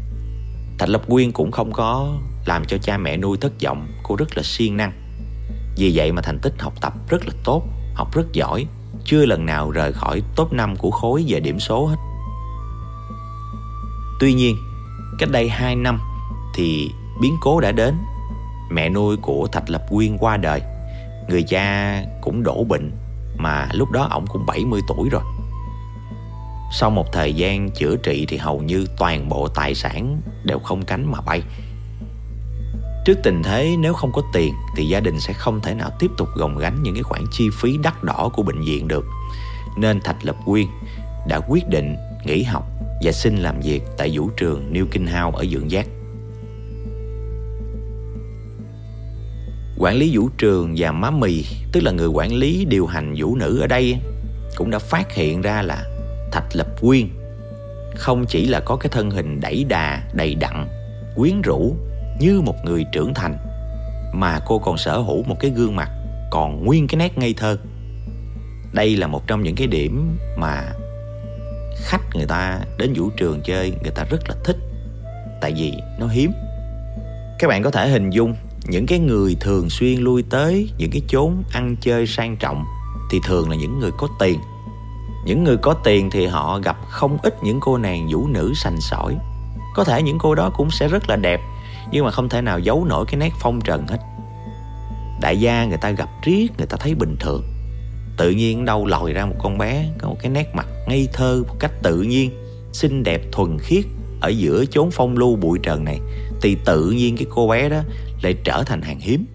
Thạch Lập Quyên cũng không có làm cho cha mẹ nuôi thất vọng, cô rất là siêng năng. Vì vậy mà thành tích học tập rất là tốt, học rất giỏi, chưa lần nào rời khỏi top 5 của khối về điểm số hết. Tuy nhiên, cách đây 2 năm thì biến cố đã đến. Mẹ nuôi của Thạch Lập Quyên qua đời. Người cha cũng đổ bệnh, mà lúc đó ổng cũng 70 tuổi rồi. Sau một thời gian chữa trị thì hầu như toàn bộ tài sản đều không cánh mà bay. Trước tình thế nếu không có tiền thì gia đình sẽ không thể nào tiếp tục gồng gánh những cái khoản chi phí đắt đỏ của bệnh viện được. Nên Thạch Lập Quyên đã quyết định nghỉ học và xin làm việc tại vũ trường New King House ở Dượng Giác. Quản lý vũ trường và má Mì, tức là người quản lý điều hành vũ nữ ở đây, cũng đã phát hiện ra là Thạch Lập Quyên không chỉ là có cái thân hình đẩy đà, đầy đặn, quyến rũ như một người trưởng thành, mà cô còn sở hữu một cái gương mặt còn nguyên cái nét ngây thơ. Đây là một trong những cái điểm mà khách người ta đến vũ trường chơi người ta rất là thích, tại vì nó hiếm. Các bạn có thể hình dung những cái người thường xuyên lui tới những cái chốn ăn chơi sang trọng thì thường là những người có tiền. Những người có tiền thì họ gặp không ít những cô nàng vũ nữ sành sỏi. Có thể những cô đó cũng sẽ rất là đẹp, nhưng mà không thể nào giấu nổi cái nét phong trần hết. Đại gia người ta gặp riết người ta thấy bình thường, tự nhiên đâu lòi ra một con bé có một cái nét mặt ngây thơ một cách tự nhiên, xinh đẹp thuần khiết ở giữa chốn phong lưu bụi trần này, thì tự nhiên cái cô bé đó lại trở thành hàng hiếm.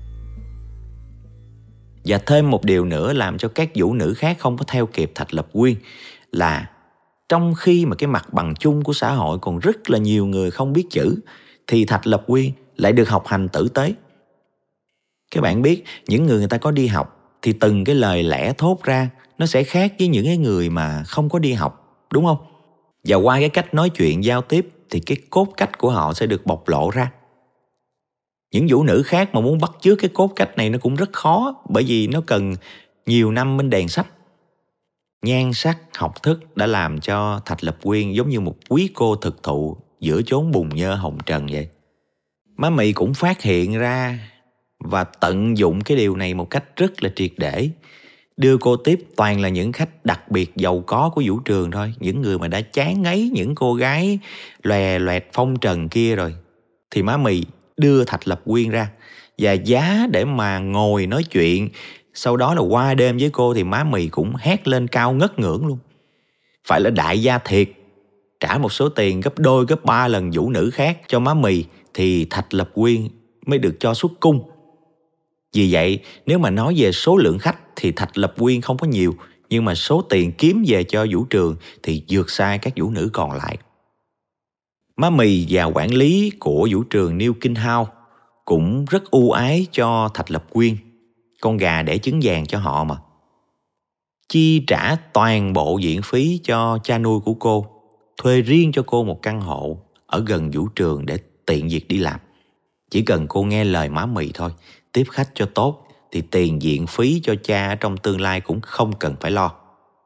Và thêm một điều nữa làm cho các vũ nữ khác không có theo kịp Thạch Lập Quyên là trong khi mà cái mặt bằng chung của xã hội còn rất là nhiều người không biết chữ, thì Thạch Lập Quyên lại được học hành tử tế. Các bạn biết, những người ta có đi học thì từng cái lời lẽ thốt ra nó sẽ khác với những cái người mà không có đi học, đúng không? Và qua cái cách nói chuyện giao tiếp thì cái cốt cách của họ sẽ được bộc lộ ra. Những vũ nữ khác mà muốn bắt chước cái cốt cách này nó cũng rất khó, bởi vì nó cần nhiều năm bên đèn sách. Nhan sắc, học thức đã làm cho Thạch Lập Quyên giống như một quý cô thực thụ giữa chốn bùn nhơ hồng trần vậy. Má Mì cũng phát hiện ra và tận dụng cái điều này một cách rất là triệt để. Đưa cô tiếp toàn là những khách đặc biệt giàu có của vũ trường thôi. Những người mà đã chán ngấy những cô gái lòe loẹt phong trần kia rồi, thì má Mì đưa Thạch Lập Quyên ra. Và giá để mà ngồi nói chuyện, sau đó là qua đêm với cô, thì má Mì cũng hét lên cao ngất ngưỡng luôn. Phải là đại gia thiệt, trả một số tiền gấp đôi gấp 3 lần vũ nữ khác cho má Mì thì Thạch Lập Quyên mới được cho xuất cung. Vì vậy, nếu mà nói về số lượng khách thì Thạch Lập Quyên không có nhiều, nhưng mà số tiền kiếm về cho vũ trường thì vượt xa các vũ nữ còn lại. Má Mì và quản lý của vũ trường New King House cũng rất ưu ái cho Thạch Lập Quyên, con gà đẻ trứng vàng cho họ mà. Chi trả toàn bộ viện phí cho cha nuôi của cô, thuê riêng cho cô một căn hộ ở gần vũ trường để tiện việc đi làm. Chỉ cần cô nghe lời má Mì thôi, tiếp khách cho tốt, thì tiền viện phí cho cha trong tương lai cũng không cần phải lo.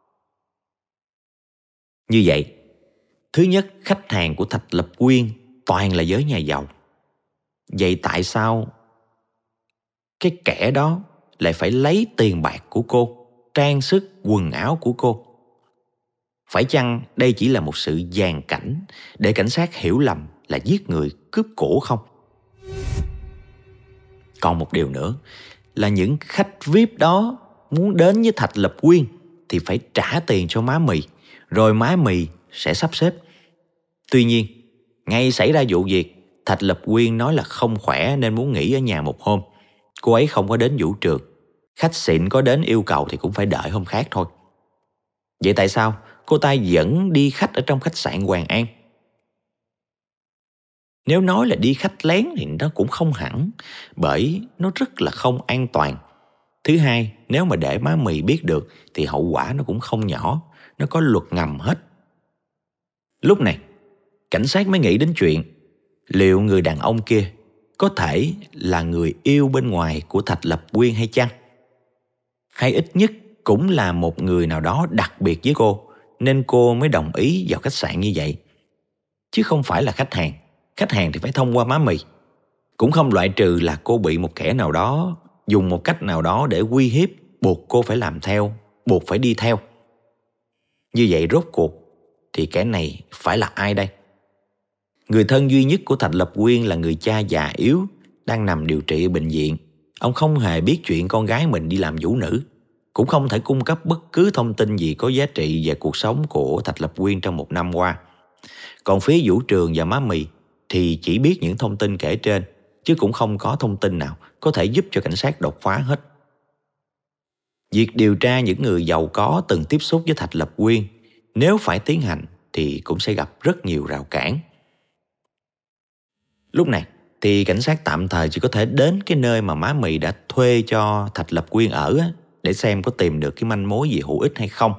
Như vậy, thứ nhất, khách hàng của Thạch Lập Quyên toàn là giới nhà giàu. Vậy tại sao cái kẻ đó lại phải lấy tiền bạc của cô, trang sức, quần áo của cô? Phải chăng đây chỉ là một sự dàn cảnh để cảnh sát hiểu lầm là giết người cướp của không? Còn một điều nữa là những khách VIP đó muốn đến với Thạch Lập Quyên thì phải trả tiền cho má Mì, rồi má Mì sẽ sắp xếp. Tuy nhiên, ngay xảy ra vụ việc, Thạch Lập Quyên nói là không khỏe nên muốn nghỉ ở nhà một hôm. Cô ấy không có đến vũ trường. Khách xịn có đến yêu cầu thì cũng phải đợi hôm khác thôi. Vậy tại sao cô ta vẫn đi khách ở trong khách sạn Hoàng An? Nếu nói là đi khách lén thì nó cũng không hẳn, bởi nó rất là không an toàn. Thứ hai, nếu mà để má Mì biết được thì hậu quả nó cũng không nhỏ, nó có luật ngầm hết. Lúc này, cảnh sát mới nghĩ đến chuyện liệu người đàn ông kia có thể là người yêu bên ngoài của Thạch Lập Quyên hay chăng? Hay ít nhất cũng là một người nào đó đặc biệt với cô, nên cô mới đồng ý vào khách sạn như vậy. Chứ không phải là khách hàng. Khách hàng thì phải thông qua má Mì. Cũng không loại trừ là cô bị một kẻ nào đó dùng một cách nào đó để uy hiếp, buộc cô phải làm theo, buộc phải đi theo. Như vậy rốt cuộc thì kẻ này phải là ai đây? Người thân duy nhất của Thạch Lập Quyên là người cha già yếu đang nằm điều trị ở bệnh viện. Ông không hề biết chuyện con gái mình đi làm vũ nữ, cũng không thể cung cấp bất cứ thông tin gì có giá trị về cuộc sống của Thạch Lập Quyên trong 1 năm qua. Còn phía Vũ Trường và má Mì thì chỉ biết những thông tin kể trên, chứ cũng không có thông tin nào có thể giúp cho cảnh sát đột phá hết. Việc điều tra những người giàu có từng tiếp xúc với Thạch Lập Quyên, nếu phải tiến hành thì cũng sẽ gặp rất nhiều rào cản. Lúc này thì cảnh sát tạm thời chỉ có thể đến cái nơi mà má Mì đã thuê cho Thạch Lập Quyên ở á, để xem có tìm được cái manh mối gì hữu ích hay không.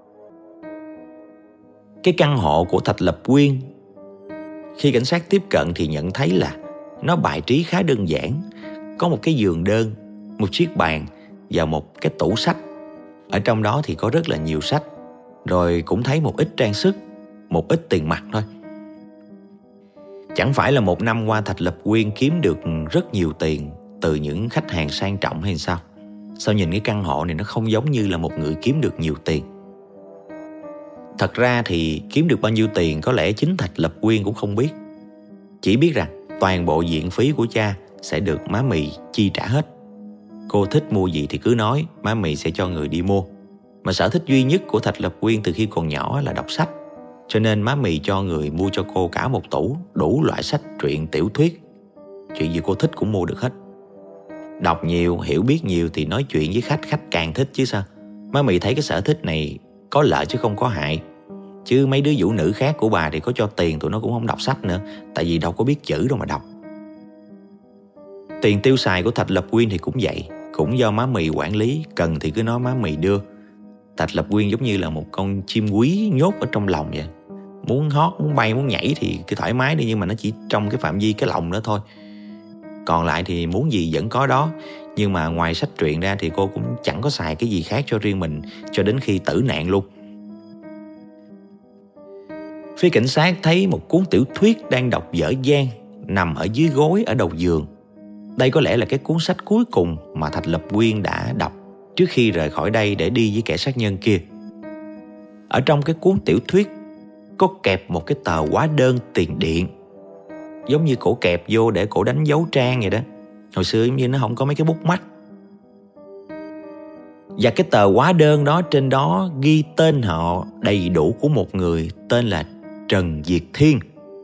Cái căn hộ của Thạch Lập Quyên, khi cảnh sát tiếp cận thì nhận thấy là nó bài trí khá đơn giản. Có một cái giường đơn, một chiếc bàn và một cái tủ sách. Ở trong đó thì có rất là nhiều sách. Rồi cũng thấy một ít trang sức, một ít tiền mặt thôi. Chẳng phải là 1 năm qua Thạch Lập Quyên kiếm được rất nhiều tiền từ những khách hàng sang trọng hay sao? Sao nhìn cái căn hộ này nó không giống như là một người kiếm được nhiều tiền? Thật ra thì kiếm được bao nhiêu tiền có lẽ chính Thạch Lập Quyên cũng không biết. Chỉ biết rằng toàn bộ viện phí của cha sẽ được má Mì chi trả hết. Cô thích mua gì thì cứ nói, má Mì sẽ cho người đi mua. Mà sở thích duy nhất của Thạch Lập Quyên từ khi còn nhỏ là đọc sách, cho nên má Mì cho người mua cho cô cả một tủ đủ loại sách truyện tiểu thuyết. Chuyện gì cô thích cũng mua được hết. Đọc nhiều, hiểu biết nhiều thì nói chuyện với khách càng thích chứ sao. Má Mì thấy cái sở thích này có lợi chứ không có hại. Chứ mấy đứa vũ nữ khác của bà thì có cho tiền tụi nó cũng không đọc sách nữa, tại vì đâu có biết chữ đâu mà đọc. Tiền tiêu xài của Thạch Lập Quyên thì cũng vậy, cũng do má Mì quản lý, cần thì cứ nói má Mì đưa. Thạch Lập Quyên giống như là một con chim quý nhốt ở trong lòng vậy. Muốn hót, muốn bay, muốn nhảy thì cứ thoải mái đi, nhưng mà nó chỉ trong cái phạm vi cái lòng đó thôi. Còn lại thì muốn gì vẫn có đó. Nhưng mà ngoài sách truyện ra thì cô cũng chẳng có xài cái gì khác cho riêng mình cho đến khi tử nạn luôn. Phía cảnh sát thấy một cuốn tiểu thuyết đang đọc dở dang nằm ở dưới gối ở đầu giường. Đây có lẽ là cái cuốn sách cuối cùng mà Thạch Lập Quyên đã đọc trước khi rời khỏi đây để đi với kẻ sát nhân kia. Ở trong cái cuốn tiểu thuyết có kẹp một cái tờ hóa đơn tiền điện, giống như cổ kẹp vô để cổ đánh dấu trang vậy đó. Hồi xưa giống như nó không có mấy cái bút mắt. Và cái tờ hóa đơn đó, trên đó ghi tên họ đầy đủ của một người tên là Trần Việt Thiên.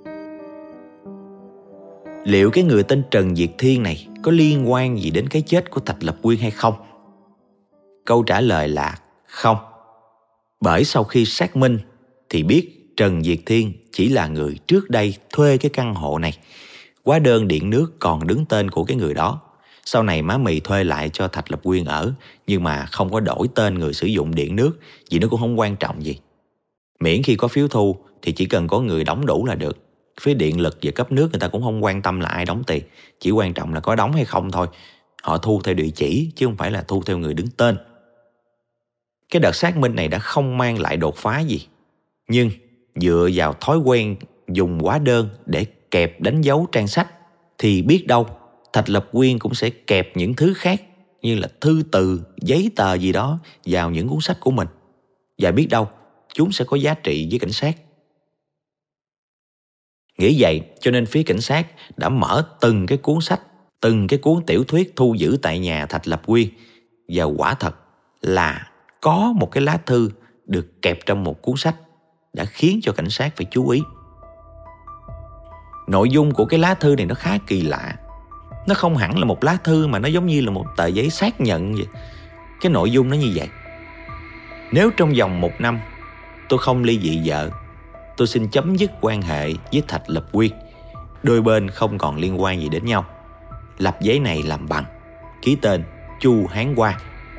Liệu cái người tên Trần Việt Thiên này có liên quan gì đến cái chết của Thạch Lập Quyên hay không? Câu trả lời là không. Bởi sau khi xác minh thì biết Trần Việt Thiên chỉ là người trước đây thuê cái căn hộ này. Hóa đơn điện nước còn đứng tên của cái người đó. Sau này má Mì thuê lại cho Thạch Lập Quyên ở, nhưng mà không có đổi tên người sử dụng điện nước, vì nó cũng không quan trọng gì. Miễn khi có phiếu thu thì chỉ cần có người đóng đủ là được. Phía điện lực và cấp nước người ta cũng không quan tâm là ai đóng tiền, chỉ quan trọng là có đóng hay không thôi. Họ thu theo địa chỉ chứ không phải là thu theo người đứng tên. Cái đợt xác minh này đã không mang lại đột phá gì, nhưng dựa vào thói quen dùng hóa đơn để kẹp đánh dấu trang sách thì biết đâu Thạch Lập Quyên cũng sẽ kẹp những thứ khác như là thư từ, giấy tờ gì đó vào những cuốn sách của mình. Và biết đâu chúng sẽ có giá trị với cảnh sát. Nghĩ vậy cho nên phía cảnh sát đã mở từng cái cuốn sách, từng cái cuốn tiểu thuyết thu giữ tại nhà Thạch Lập Quyên. Và quả thật là có một cái lá thư được kẹp trong một cuốn sách đã khiến cho cảnh sát phải chú ý. Nội dung của cái lá thư này nó khá kỳ lạ. Nó không hẳn là một lá thư mà nó giống như là một tờ giấy xác nhận vậy. Cái nội dung nó như vậy: nếu trong vòng 1 năm tôi không ly dị vợ, tôi xin chấm dứt quan hệ với Thạch Lập Quyên. Đôi bên không còn liên quan gì đến nhau. Lập giấy này làm bằng, ký tên Chu Hán Hoa.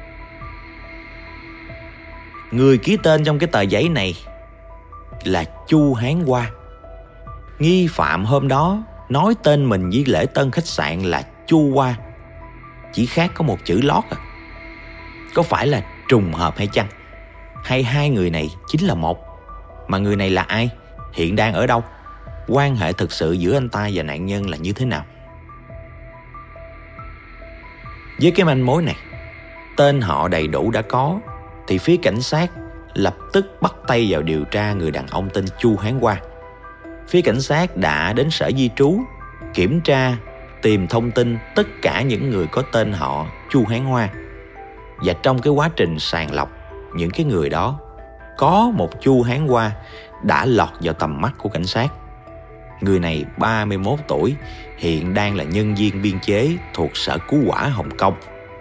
Người ký tên trong cái tờ giấy này là Chu Hán Hoa. Nghi phạm hôm đó nói tên mình với lễ tân khách sạn là Chu Hoa, chỉ khác có một chữ lót à. Có phải là trùng hợp hay chăng? Hay hai người này chính là một? Mà người này là ai? Hiện đang ở đâu? Quan hệ thực sự giữa anh ta và nạn nhân là như thế nào? Với cái manh mối này, tên họ đầy đủ đã có, thì phía cảnh sát lập tức bắt tay vào điều tra người đàn ông tên Chu Hán Hoa. Phía cảnh sát đã đến sở di trú, kiểm tra, tìm thông tin tất cả những người có tên họ Chu Hán Hoa. Và trong cái quá trình sàng lọc những cái người đó, có một Chu Hán Hoa đã lọt vào tầm mắt của cảnh sát. Người này 31 tuổi, hiện đang là nhân viên biên chế thuộc Sở Cứu Hỏa Hồng Kông.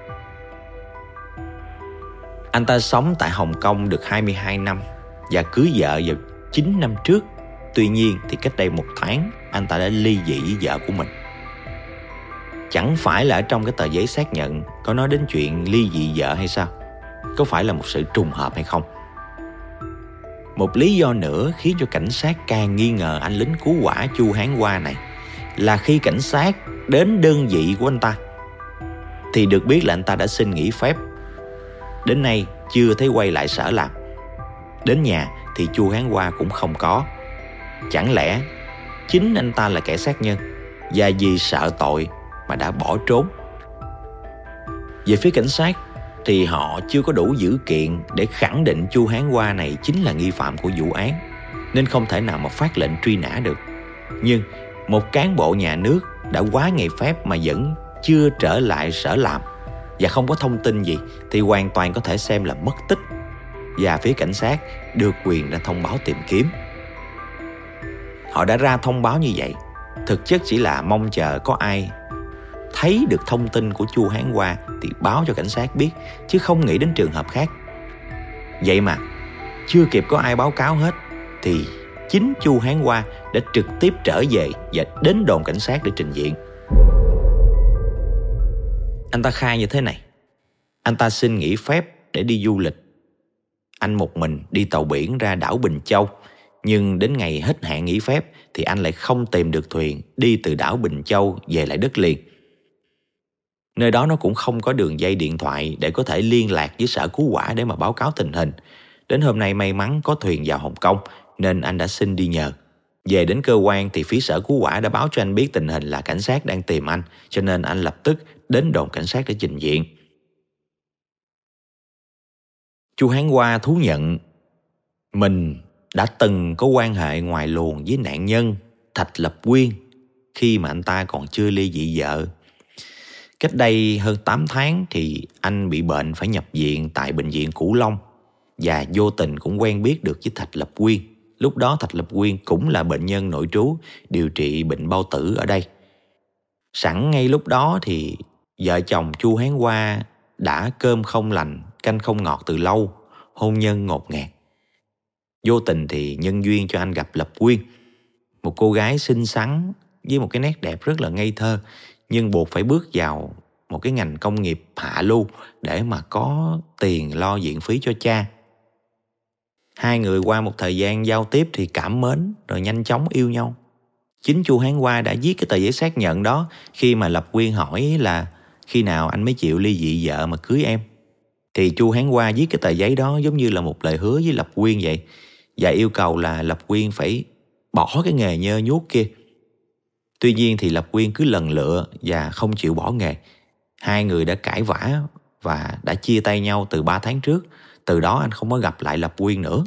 Anh ta sống tại Hồng Kông được 22 năm và cưới vợ vào 9 năm trước. Tuy nhiên thì cách đây 1 tháng, anh ta đã ly dị với vợ của mình. Chẳng phải là ở trong cái tờ giấy xác nhận có nói đến chuyện ly dị vợ hay sao? Có phải là một sự trùng hợp hay không? Một lý do nữa khiến cho cảnh sát càng nghi ngờ anh lính cứu hỏa Chu Hán Hoa này là khi cảnh sát đến đơn vị của anh ta thì được biết là anh ta đã xin nghỉ phép. Đến nay chưa thấy quay lại sở làm. Đến nhà thì Chu Hán Hoa cũng không có. Chẳng lẽ chính anh ta là kẻ sát nhân và vì sợ tội mà đã bỏ trốn? Về phía cảnh sát thì họ chưa có đủ dữ kiện để khẳng định Chu Hán Hoa này chính là nghi phạm của vụ án, nên không thể nào mà phát lệnh truy nã được. Nhưng một cán bộ nhà nước đã quá ngày phép mà vẫn chưa trở lại sở làm và không có thông tin gì thì hoàn toàn có thể xem là mất tích, và phía cảnh sát được quyền ra thông báo tìm kiếm. Họ đã ra thông báo như vậy thực chất chỉ là mong chờ có ai thấy được thông tin của Chu Hán Hoa thì báo cho cảnh sát biết, chứ không nghĩ đến trường hợp khác. Vậy mà chưa kịp có ai báo cáo hết thì chính Chu Hán Hoa đã trực tiếp trở về và đến đồn cảnh sát để trình diện. Anh ta khai như thế này: anh ta xin nghỉ phép để đi du lịch. Anh một mình đi tàu biển ra đảo Bình Châu, nhưng đến ngày hết hạn nghỉ phép thì anh lại không tìm được thuyền đi từ đảo Bình Châu về lại đất liền. Nơi đó nó cũng không có đường dây điện thoại để có thể liên lạc với sở cứu hỏa để mà báo cáo tình hình. Đến hôm nay may mắn có thuyền vào Hồng Kông nên anh đã xin đi nhờ. Về đến cơ quan thì phía sở cứu hỏa đã báo cho anh biết tình hình là cảnh sát đang tìm anh, cho nên anh lập tức đến đồn cảnh sát để trình diện. Chu Hán Hoa thú nhận mình đã từng có quan hệ ngoài luồng với nạn nhân Thạch Lập Quyên khi mà anh ta còn chưa ly dị vợ. Cách đây hơn 8 tháng thì anh bị bệnh phải nhập viện tại bệnh viện Cửu Long và vô tình cũng quen biết được với Thạch Lập Quyên. Lúc đó Thạch Lập Quyên cũng là bệnh nhân nội trú điều trị bệnh bao tử ở đây. Sẵn ngay lúc đó thì vợ chồng Chu Hán Hoa đã cơm không lành, canh không ngọt từ lâu, hôn nhân ngột ngạt. Vô tình thì nhân duyên cho anh gặp Lập Quyên, một cô gái xinh xắn với một cái nét đẹp rất là ngây thơ, nhưng buộc phải bước vào một cái ngành công nghiệp hạ lưu để mà có tiền lo viện phí cho cha. Hai người qua một thời gian giao tiếp thì cảm mến rồi nhanh chóng yêu nhau. Chính Chu Hán Hoa đã viết cái tờ giấy xác nhận đó khi mà Lập Quyên hỏi là khi nào anh mới chịu ly dị vợ mà cưới em. Thì Chu Hán Hoa viết cái tờ giấy đó giống như là một lời hứa với Lập Quyên vậy, và yêu cầu là Lập Quyên phải bỏ cái nghề nhơ nhuốc kia. Tuy nhiên thì Lập Quyên cứ lần lựa và không chịu bỏ nghề. Hai người đã cãi vã và đã chia tay nhau từ 3 tháng trước. Từ đó anh không có gặp lại Lập Quyên nữa.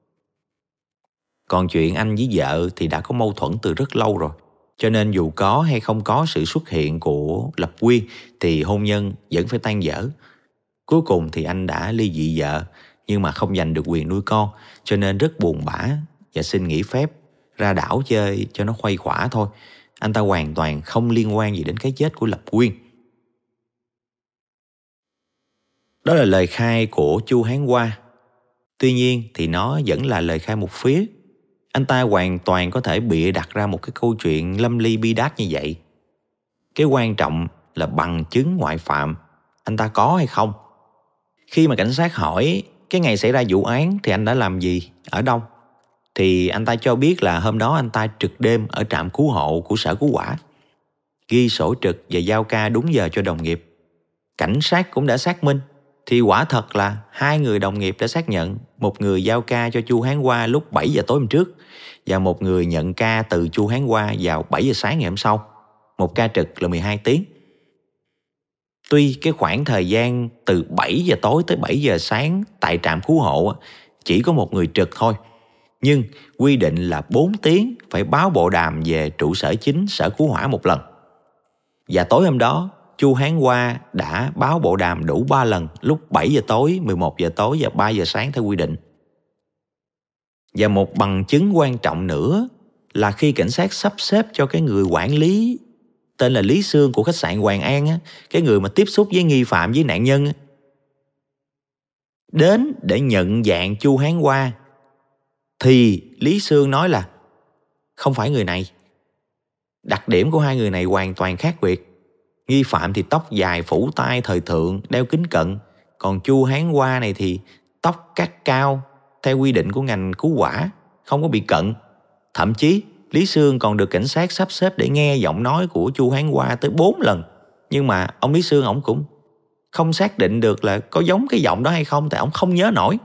Còn chuyện anh với vợ thì đã có mâu thuẫn từ rất lâu rồi. Cho nên dù có hay không có sự xuất hiện của Lập Quyên thì hôn nhân vẫn phải tan vỡ. Cuối cùng thì anh đã ly dị vợ nhưng mà không giành được quyền nuôi con, cho nên rất buồn bã và xin nghỉ phép ra đảo chơi cho nó khuây khỏa thôi. Anh ta hoàn toàn không liên quan gì đến cái chết của Lập Quyên. Đó là lời khai của Chu Hán Hoa. Tuy nhiên thì nó vẫn là lời khai một phía. Anh ta hoàn toàn có thể bịa đặt ra một cái câu chuyện lâm ly bi đát như vậy. Cái quan trọng là bằng chứng ngoại phạm anh ta có hay không. Khi mà cảnh sát hỏi cái ngày xảy ra vụ án thì anh đã làm gì, ở đâu, thì anh ta cho biết là hôm đó anh ta trực đêm ở trạm cứu hộ của sở cứu hỏa, ghi sổ trực và giao ca đúng giờ cho đồng nghiệp. Cảnh sát cũng đã xác minh thì quả thật là hai người đồng nghiệp đã xác nhận, một người giao ca cho Chu Hán Hoa lúc 7 giờ tối hôm trước và một người nhận ca từ Chu Hán Hoa vào 7 giờ sáng ngày hôm sau. Một ca trực là 12 tiếng. Tuy cái khoảng thời gian từ 7 giờ tối tới 7 giờ sáng tại trạm cứu hộ chỉ có một người trực thôi, nhưng quy định là 4 tiếng phải báo bộ đàm về trụ sở chính sở cứu hỏa một lần. Và tối hôm đó, chu Hán Hoa đã báo bộ đàm đủ 3 lần, lúc 7 giờ tối, 11 giờ tối và 3 giờ sáng theo quy định. Và một bằng chứng quan trọng nữa là khi cảnh sát sắp xếp cho cái người quản lý tên là Lý Sương của khách sạn Hoàng An á, cái người mà tiếp xúc với nghi phạm với nạn nhân á, đến để nhận dạng chu Hán Hoa, thì Lý Sương nói là không phải người này. Đặc điểm của hai người này hoàn toàn khác biệt. Nghi phạm thì tóc dài phủ tai thời thượng, đeo kính cận, còn chu Hán Hoa này thì tóc cắt cao theo quy định của ngành cứu hỏa, không có bị cận. Thậm chí Lý Sương còn được cảnh sát sắp xếp để nghe giọng nói của chu Hán Hoa tới 4 lần. Nhưng mà ông Lý Sương ổng cũng không xác định được là có giống cái giọng đó hay không, tại ổng không nhớ nổi.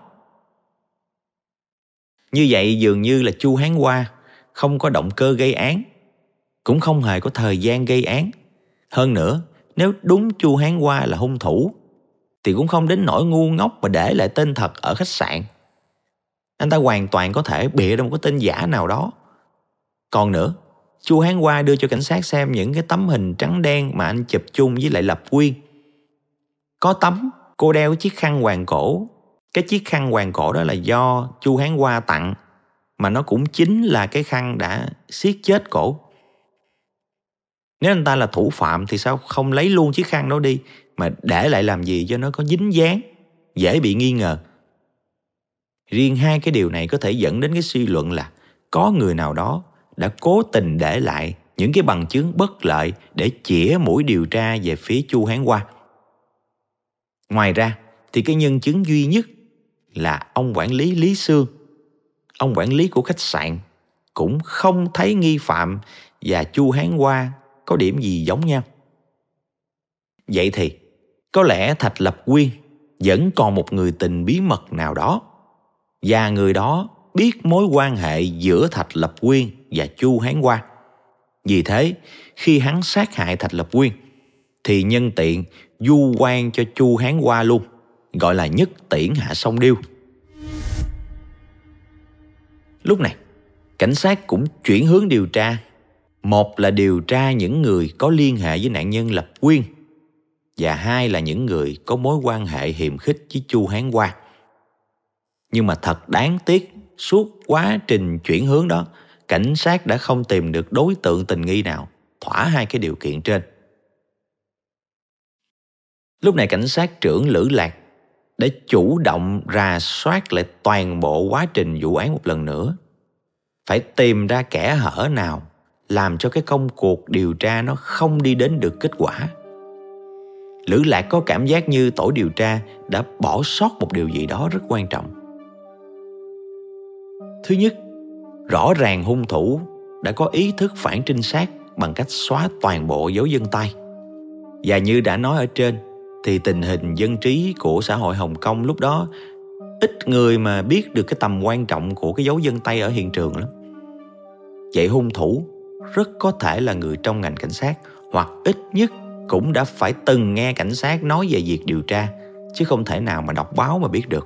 Như vậy dường như là chu Hán Hoa không có động cơ gây án, cũng không hề có thời gian gây án. Hơn nữa, nếu đúng chu Hán Hoa là hung thủ thì cũng không đến nỗi ngu ngốc mà để lại tên thật ở khách sạn. Anh ta hoàn toàn có thể bịa ra một cái tên giả nào đó. Còn nữa, chu Hán Hoa đưa cho cảnh sát xem những cái tấm hình trắng đen mà anh chụp chung với lại Lập Quyên. Có tấm cô đeo chiếc khăn hoàng cổ. Cái chiếc khăn hoàng cổ đó là do chu Hán Hoa tặng, mà nó cũng chính là cái khăn đã siết chết cổ. Nếu anh ta là thủ phạm thì sao không lấy luôn chiếc khăn đó đi, mà để lại làm gì cho nó có dính dáng, dễ bị nghi ngờ. Riêng hai cái điều này có thể dẫn đến cái suy luận là có người nào đó đã cố tình để lại những cái bằng chứng bất lợi để chĩa mũi điều tra về phía chu Hán Hoa. Ngoài ra thì cái nhân chứng duy nhất là ông quản lý Lý Sương, ông quản lý của khách sạn, cũng không thấy nghi phạm và chu Hán Hoa có điểm gì giống nhau. Vậy thì có lẽ Thạch Lập Quyên vẫn còn một người tình bí mật nào đó, và người đó biết mối quan hệ giữa Thạch Lập Quyên và chu Hán Hoa. Vì thế, khi hắn sát hại Thạch Lập Quyên thì nhân tiện du quan cho chu Hán Hoa luôn, gọi là nhất tiễn hạ song điêu. Lúc này, cảnh sát cũng chuyển hướng điều tra. Một là điều tra những người có liên hệ với nạn nhân Lập Quyên, và hai là những người có mối quan hệ hiềm khích với chu Hán Hoa. Nhưng mà thật đáng tiếc, suốt quá trình chuyển hướng đó, cảnh sát đã không tìm được đối tượng tình nghi nào thỏa hai cái điều kiện trên. Lúc này cảnh sát trưởng Lữ Lạc đã chủ động rà soát lại toàn bộ quá trình vụ án một lần nữa. Phải tìm ra kẽ hở nào làm cho cái công cuộc điều tra nó không đi đến được kết quả. Lữ Lạc có cảm giác như tổ điều tra đã bỏ sót một điều gì đó rất quan trọng. Thứ nhất, rõ ràng hung thủ đã có ý thức phản trinh sát bằng cách xóa toàn bộ dấu vân tay. Và như đã nói ở trên, thì tình hình dân trí của xã hội Hồng Kông lúc đó ít người mà biết được cái tầm quan trọng của cái dấu vân tay ở hiện trường lắm. Vậy hung thủ rất có thể là người trong ngành cảnh sát, hoặc ít nhất cũng đã phải từng nghe cảnh sát nói về việc điều tra, chứ không thể nào mà đọc báo mà biết được.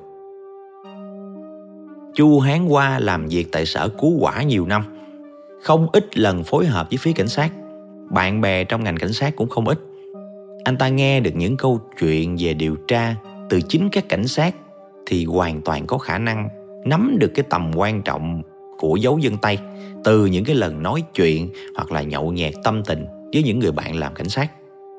chu Hán Hoa làm việc tại sở cứu hỏa nhiều năm, không ít lần phối hợp với phía cảnh sát. Bạn bè trong ngành cảnh sát cũng không ít. Anh ta nghe được những câu chuyện về điều tra từ chính các cảnh sát thì hoàn toàn có khả năng nắm được cái tầm quan trọng của dấu vân tay từ những cái lần nói chuyện hoặc là nhậu nhẹt tâm tình với những người bạn làm cảnh sát.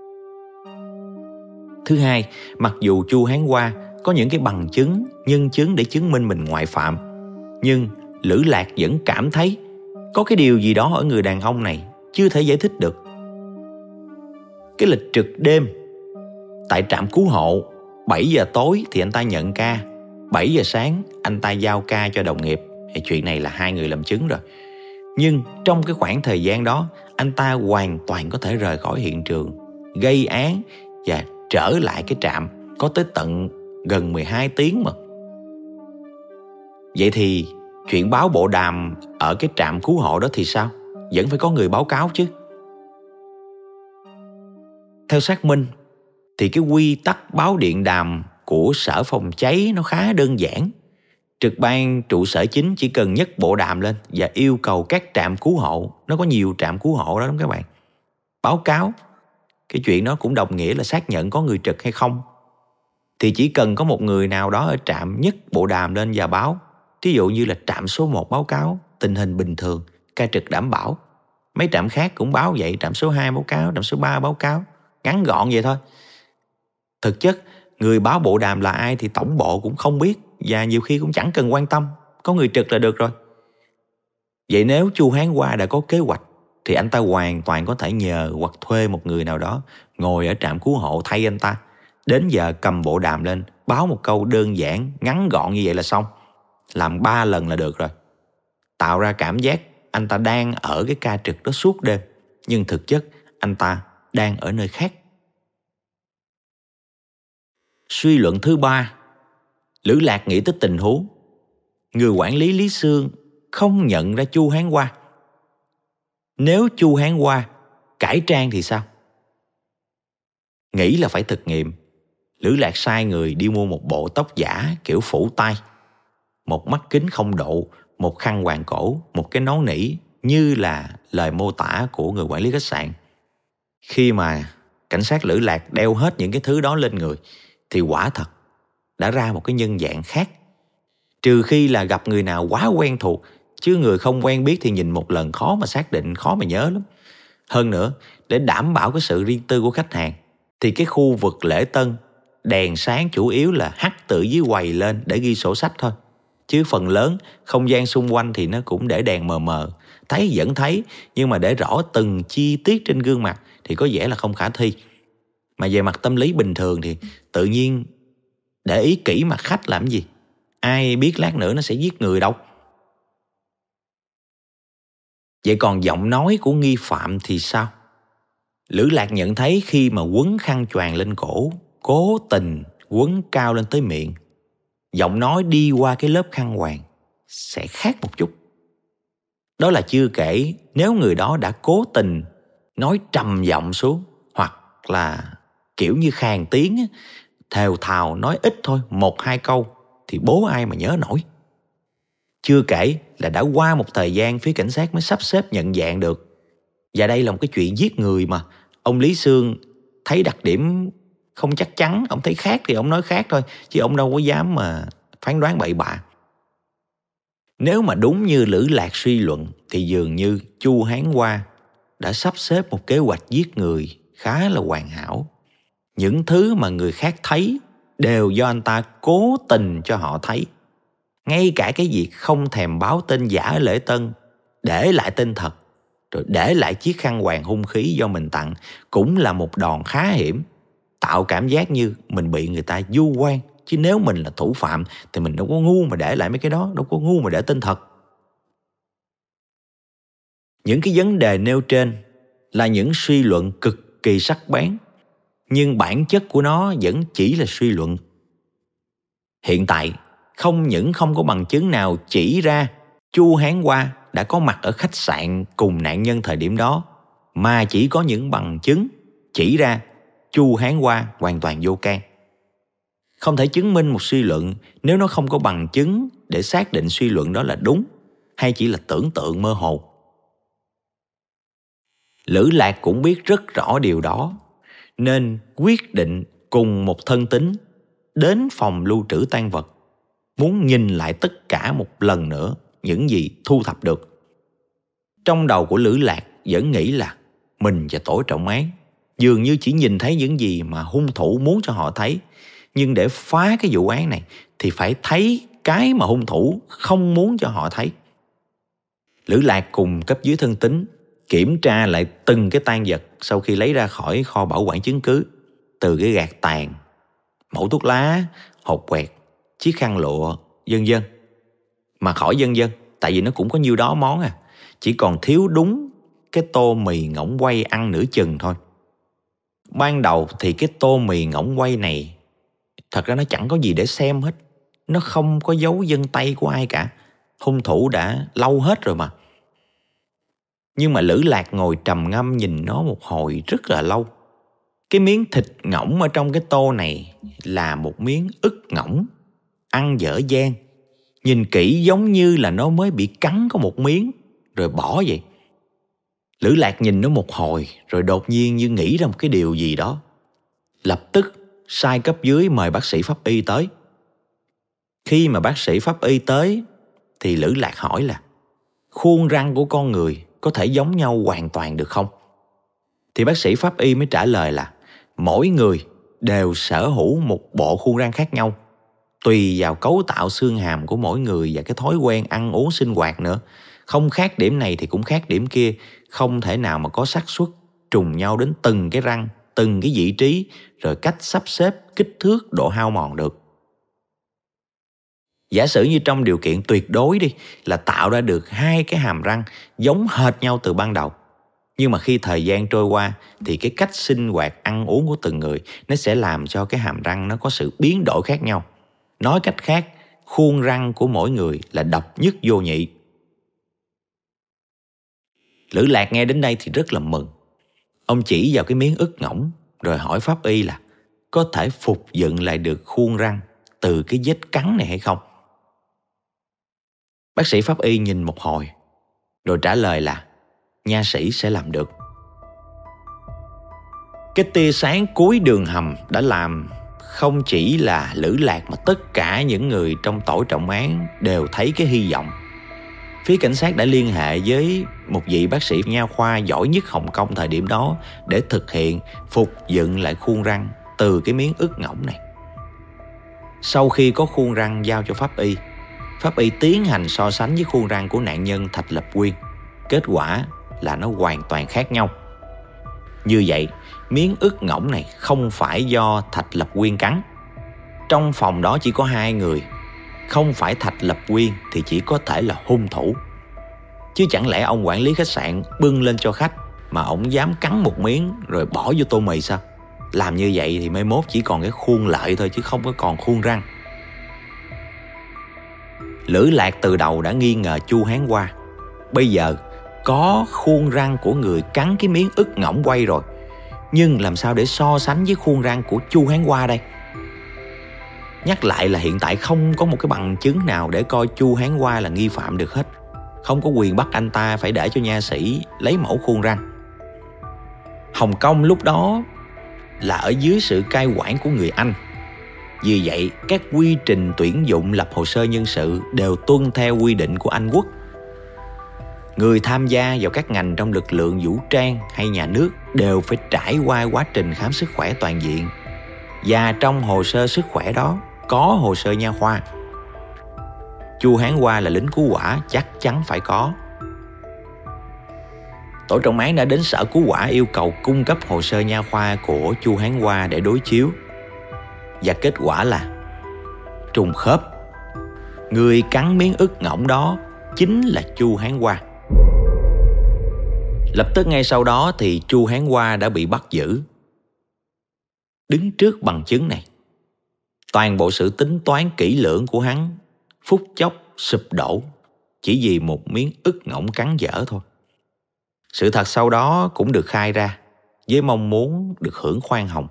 Thứ hai, mặc dù chu Hán Hoa có những cái bằng chứng, nhân chứng để chứng minh mình ngoại phạm, nhưng Lữ Lạc vẫn cảm thấy có cái điều gì đó ở người đàn ông này chưa thể giải thích được. Cái lịch trực đêm tại trạm cứu hộ, 7 giờ tối thì anh ta nhận ca, 7 giờ sáng anh ta giao ca cho đồng nghiệp. Chuyện này là hai người làm chứng rồi. Nhưng trong cái khoảng thời gian đó, anh ta hoàn toàn có thể rời khỏi hiện trường, gây án và trở lại cái trạm có tới tận gần 12 tiếng mà. Vậy thì chuyện báo bộ đàm ở cái trạm cứu hộ đó thì sao? Vẫn phải có người báo cáo chứ. Theo xác minh, thì cái quy tắc báo điện đàm của sở phòng cháy nó khá đơn giản. Trực ban trụ sở chính chỉ cần nhấc bộ đàm lên và yêu cầu các trạm cứu hộ, nó có nhiều trạm cứu hộ đó các bạn, báo cáo. Cái chuyện đó cũng đồng nghĩa là xác nhận có người trực hay không. Thì chỉ cần có một người nào đó ở trạm nhấc bộ đàm lên và báo. Ví dụ như là trạm số 1 báo cáo tình hình bình thường, ca trực đảm bảo. Mấy trạm khác cũng báo vậy, trạm số 2 báo cáo, trạm số 3 báo cáo. Ngắn gọn vậy thôi. Thực chất, người báo bộ đàm là ai thì tổng bộ cũng không biết, và nhiều khi cũng chẳng cần quan tâm, có người trực là được rồi. Vậy nếu Chu Hán Hoa đã có kế hoạch thì anh ta hoàn toàn có thể nhờ hoặc thuê một người nào đó ngồi ở trạm cứu hộ thay anh ta. Đến giờ cầm bộ đàm lên, báo một câu đơn giản, ngắn gọn như vậy là xong. Làm 3 lần là được rồi. Tạo ra cảm giác anh ta đang ở cái ca trực đó suốt đêm, nhưng thực chất anh ta đang ở nơi khác. Suy luận thứ 3, Lữ Lạc nghĩ tới tình huống người quản lý Lý Xương không nhận ra Chu Hán Hoa. Nếu Chu Hán Hoa cải trang thì sao? Nghĩ là phải thực nghiệm. Lữ Lạc sai người đi mua một bộ tóc giả kiểu phủ tay, một mắt kính không độ, một khăn quàng cổ, một cái nón nỉ như là lời mô tả của người quản lý khách sạn. Khi mà cảnh sát Lữ Lạc đeo hết những cái thứ đó lên người thì quả thật đã ra một cái nhân dạng khác. Trừ khi là gặp người nào quá quen thuộc, chứ người không quen biết thì nhìn một lần khó mà xác định, khó mà nhớ lắm. Hơn nữa, để đảm bảo cái sự riêng tư của khách hàng thì cái khu vực lễ tân đèn sáng chủ yếu là hắt từ dưới quầy lên để ghi sổ sách thôi. Chứ phần lớn không gian xung quanh thì nó cũng để đèn mờ mờ, thấy vẫn thấy, nhưng mà để rõ từng chi tiết trên gương mặt thì có vẻ là không khả thi. Mà về mặt tâm lý bình thường thì tự nhiên để ý kỹ mặt khách làm gì? Ai biết lát nữa nó sẽ giết người đâu. Vậy còn giọng nói của nghi phạm thì sao? Lữ Lạc nhận thấy khi mà quấn khăn choàng lên cổ, cố tình quấn cao lên tới miệng, giọng nói đi qua cái lớp khăn choàng sẽ khác một chút. Đó là chưa kể nếu người đó đã cố tình nói trầm giọng xuống, hoặc là kiểu như khàn tiếng, thều thào nói ít thôi, 1-2 câu thì bố ai mà nhớ nổi. Chưa kể là đã qua một thời gian phía cảnh sát mới sắp xếp nhận dạng được. Và đây là một cái chuyện giết người mà. Ông Lý Xương thấy đặc điểm không chắc chắn, ông thấy khác thì ông nói khác thôi, chứ ông đâu có dám mà phán đoán bậy bạ. Nếu mà đúng như Lữ Lạc suy luận thì dường như Chu Hán Hoa đã sắp xếp một kế hoạch giết người khá là hoàn hảo. Những thứ mà người khác thấy đều do anh ta cố tình cho họ thấy. Ngay cả cái việc không thèm báo tên giả ở lễ tân, để lại tên thật, rồi để lại chiếc khăn quàng hung khí do mình tặng cũng là một đòn khá hiểm, tạo cảm giác như mình bị người ta vu oan. Chứ nếu mình là thủ phạm thì mình đâu có ngu mà để lại mấy cái đó, đâu có ngu mà để tên thật. Những cái vấn đề nêu trên là những suy luận cực kỳ sắc bén, nhưng bản chất của nó vẫn chỉ là suy luận. Hiện tại, không những không có bằng chứng nào chỉ ra Chu Hán Hoa đã có mặt ở khách sạn cùng nạn nhân thời điểm đó, mà chỉ có những bằng chứng chỉ ra Chu Hán Hoa hoàn toàn vô can. Không thể chứng minh một suy luận nếu nó không có bằng chứng để xác định suy luận đó là đúng hay chỉ là tưởng tượng mơ hồ. Lữ Lạc cũng biết rất rõ điều đó, nên quyết định cùng một thân tín đến phòng lưu trữ tang vật, muốn nhìn lại tất cả một lần nữa những gì thu thập được. Trong đầu của Lữ Lạc vẫn nghĩ là mình và tổ trọng án dường như chỉ nhìn thấy những gì mà hung thủ muốn cho họ thấy, nhưng để phá cái vụ án này thì phải thấy cái mà hung thủ không muốn cho họ thấy. Lữ Lạc cùng cấp dưới thân tín kiểm tra lại từng cái tang vật sau khi lấy ra khỏi kho bảo quản chứng cứ, từ cái gạt tàn, mẩu thuốc lá, hột quẹt, chiếc khăn lụa, vân vân. Mà khỏi vân vân, tại vì nó cũng có nhiêu đó món à, chỉ còn thiếu đúng cái tô mì ngỗng quay ăn nửa chừng thôi. Ban đầu thì cái tô mì ngỗng quay này thật ra nó chẳng có gì để xem hết, nó không có dấu vân tay của ai cả, hung thủ đã lau hết rồi mà. Nhưng mà Lữ Lạc ngồi trầm ngâm nhìn nó một hồi rất là lâu, Cái miếng thịt ngỗng ở trong cái tô này là một miếng ức ngỗng, ăn dở dang. Nhìn kỹ giống như là nó mới bị cắn có một miếng rồi bỏ vậy. Lữ Lạc nhìn nó một hồi rồi đột nhiên như nghĩ ra một cái điều gì đó. Lập tức sai cấp dưới mời bác sĩ pháp y tới. Khi mà bác sĩ pháp y tới thì Lữ Lạc hỏi là khuôn răng của con người có thể giống nhau hoàn toàn được không? Thì bác sĩ pháp y mới trả lời là mỗi người đều sở hữu một bộ khuôn răng khác nhau, tùy vào cấu tạo xương hàm của mỗi người và cái thói quen ăn uống sinh hoạt nữa. Không khác điểm này thì cũng khác điểm kia, không thể nào mà có xác suất trùng nhau đến từng cái răng, từng cái vị trí, rồi cách sắp xếp, kích thước, độ hao mòn được. Giả sử như trong điều kiện tuyệt đối đi, là tạo ra được hai cái hàm răng giống hệt nhau từ ban đầu. Nhưng mà khi thời gian trôi qua thì cái cách sinh hoạt ăn uống của từng người nó sẽ làm cho cái hàm răng nó có sự biến đổi khác nhau. Nói cách khác, khuôn răng của mỗi người là độc nhất vô nhị. Lữ Lạc nghe đến đây thì rất là mừng. Ông chỉ vào cái miếng ức ngỗng rồi hỏi pháp y là có thể phục dựng lại được khuôn răng từ cái vết cắn này hay không? Bác sĩ pháp y nhìn một hồi rồi trả lời là nha sĩ sẽ làm được. Cái tia sáng cuối đường hầm đã làm không chỉ là Lữ Lạc mà tất cả những người trong tổ trọng án đều thấy cái hy vọng. Phía cảnh sát đã liên hệ với một vị bác sĩ nha khoa giỏi nhất Hồng Kông thời điểm đó để thực hiện phục dựng lại khuôn răng từ cái miếng ức ngỗng này. Sau khi có khuôn răng giao cho pháp y tiến hành so sánh với khuôn răng của nạn nhân Thạch Lập Quyên. Kết quả là nó hoàn toàn khác nhau. Như vậy, miếng ức ngỗng này không phải do Thạch Lập Quyên cắn. Trong phòng đó chỉ có hai người, không phải Thạch Lập Quyên thì chỉ có thể là hung thủ. Chứ chẳng lẽ ông quản lý khách sạn bưng lên cho khách mà ông dám cắn một miếng rồi bỏ vô tô mì sao? Làm như vậy thì mai mốt chỉ còn cái khuôn lợi thôi chứ không có còn khuôn răng. Lữ Lạc từ đầu đã nghi ngờ Chu Hán Hoa. Bây giờ có khuôn răng của người cắn cái miếng ức ngỗng quay rồi, nhưng làm sao để so sánh với khuôn răng của Chu Hán Hoa đây? Nhắc lại là hiện tại không có một cái bằng chứng nào để coi Chu Hán Hoa là nghi phạm được hết. Không có quyền bắt anh ta phải để cho nha sĩ lấy mẫu khuôn răng. Hồng Kông lúc đó là ở dưới sự cai quản của người Anh. Vì vậy, các quy trình tuyển dụng lập hồ sơ nhân sự đều tuân theo quy định của Anh quốc. Người tham gia vào các ngành trong lực lượng vũ trang hay nhà nước đều phải trải qua quá trình khám sức khỏe toàn diện. Và trong hồ sơ sức khỏe đó có hồ sơ nha khoa. Chu Hán Hoa là lính cứu hỏa chắc chắn phải có. Tổ trọng án đã đến sở cứu hỏa yêu cầu cung cấp hồ sơ nha khoa của Chu Hán Hoa để đối chiếu. Và kết quả là trùng khớp. Người cắn miếng ức ngỗng đó chính là Chu Hán Hoa. Lập tức ngay sau đó thì Chu Hán Hoa đã bị bắt giữ. Đứng trước bằng chứng này, toàn bộ sự tính toán kỹ lưỡng của hắn phút chốc sụp đổ chỉ vì một miếng ức ngỗng cắn dở thôi. Sự thật sau đó cũng được khai ra với mong muốn được hưởng khoan hồng.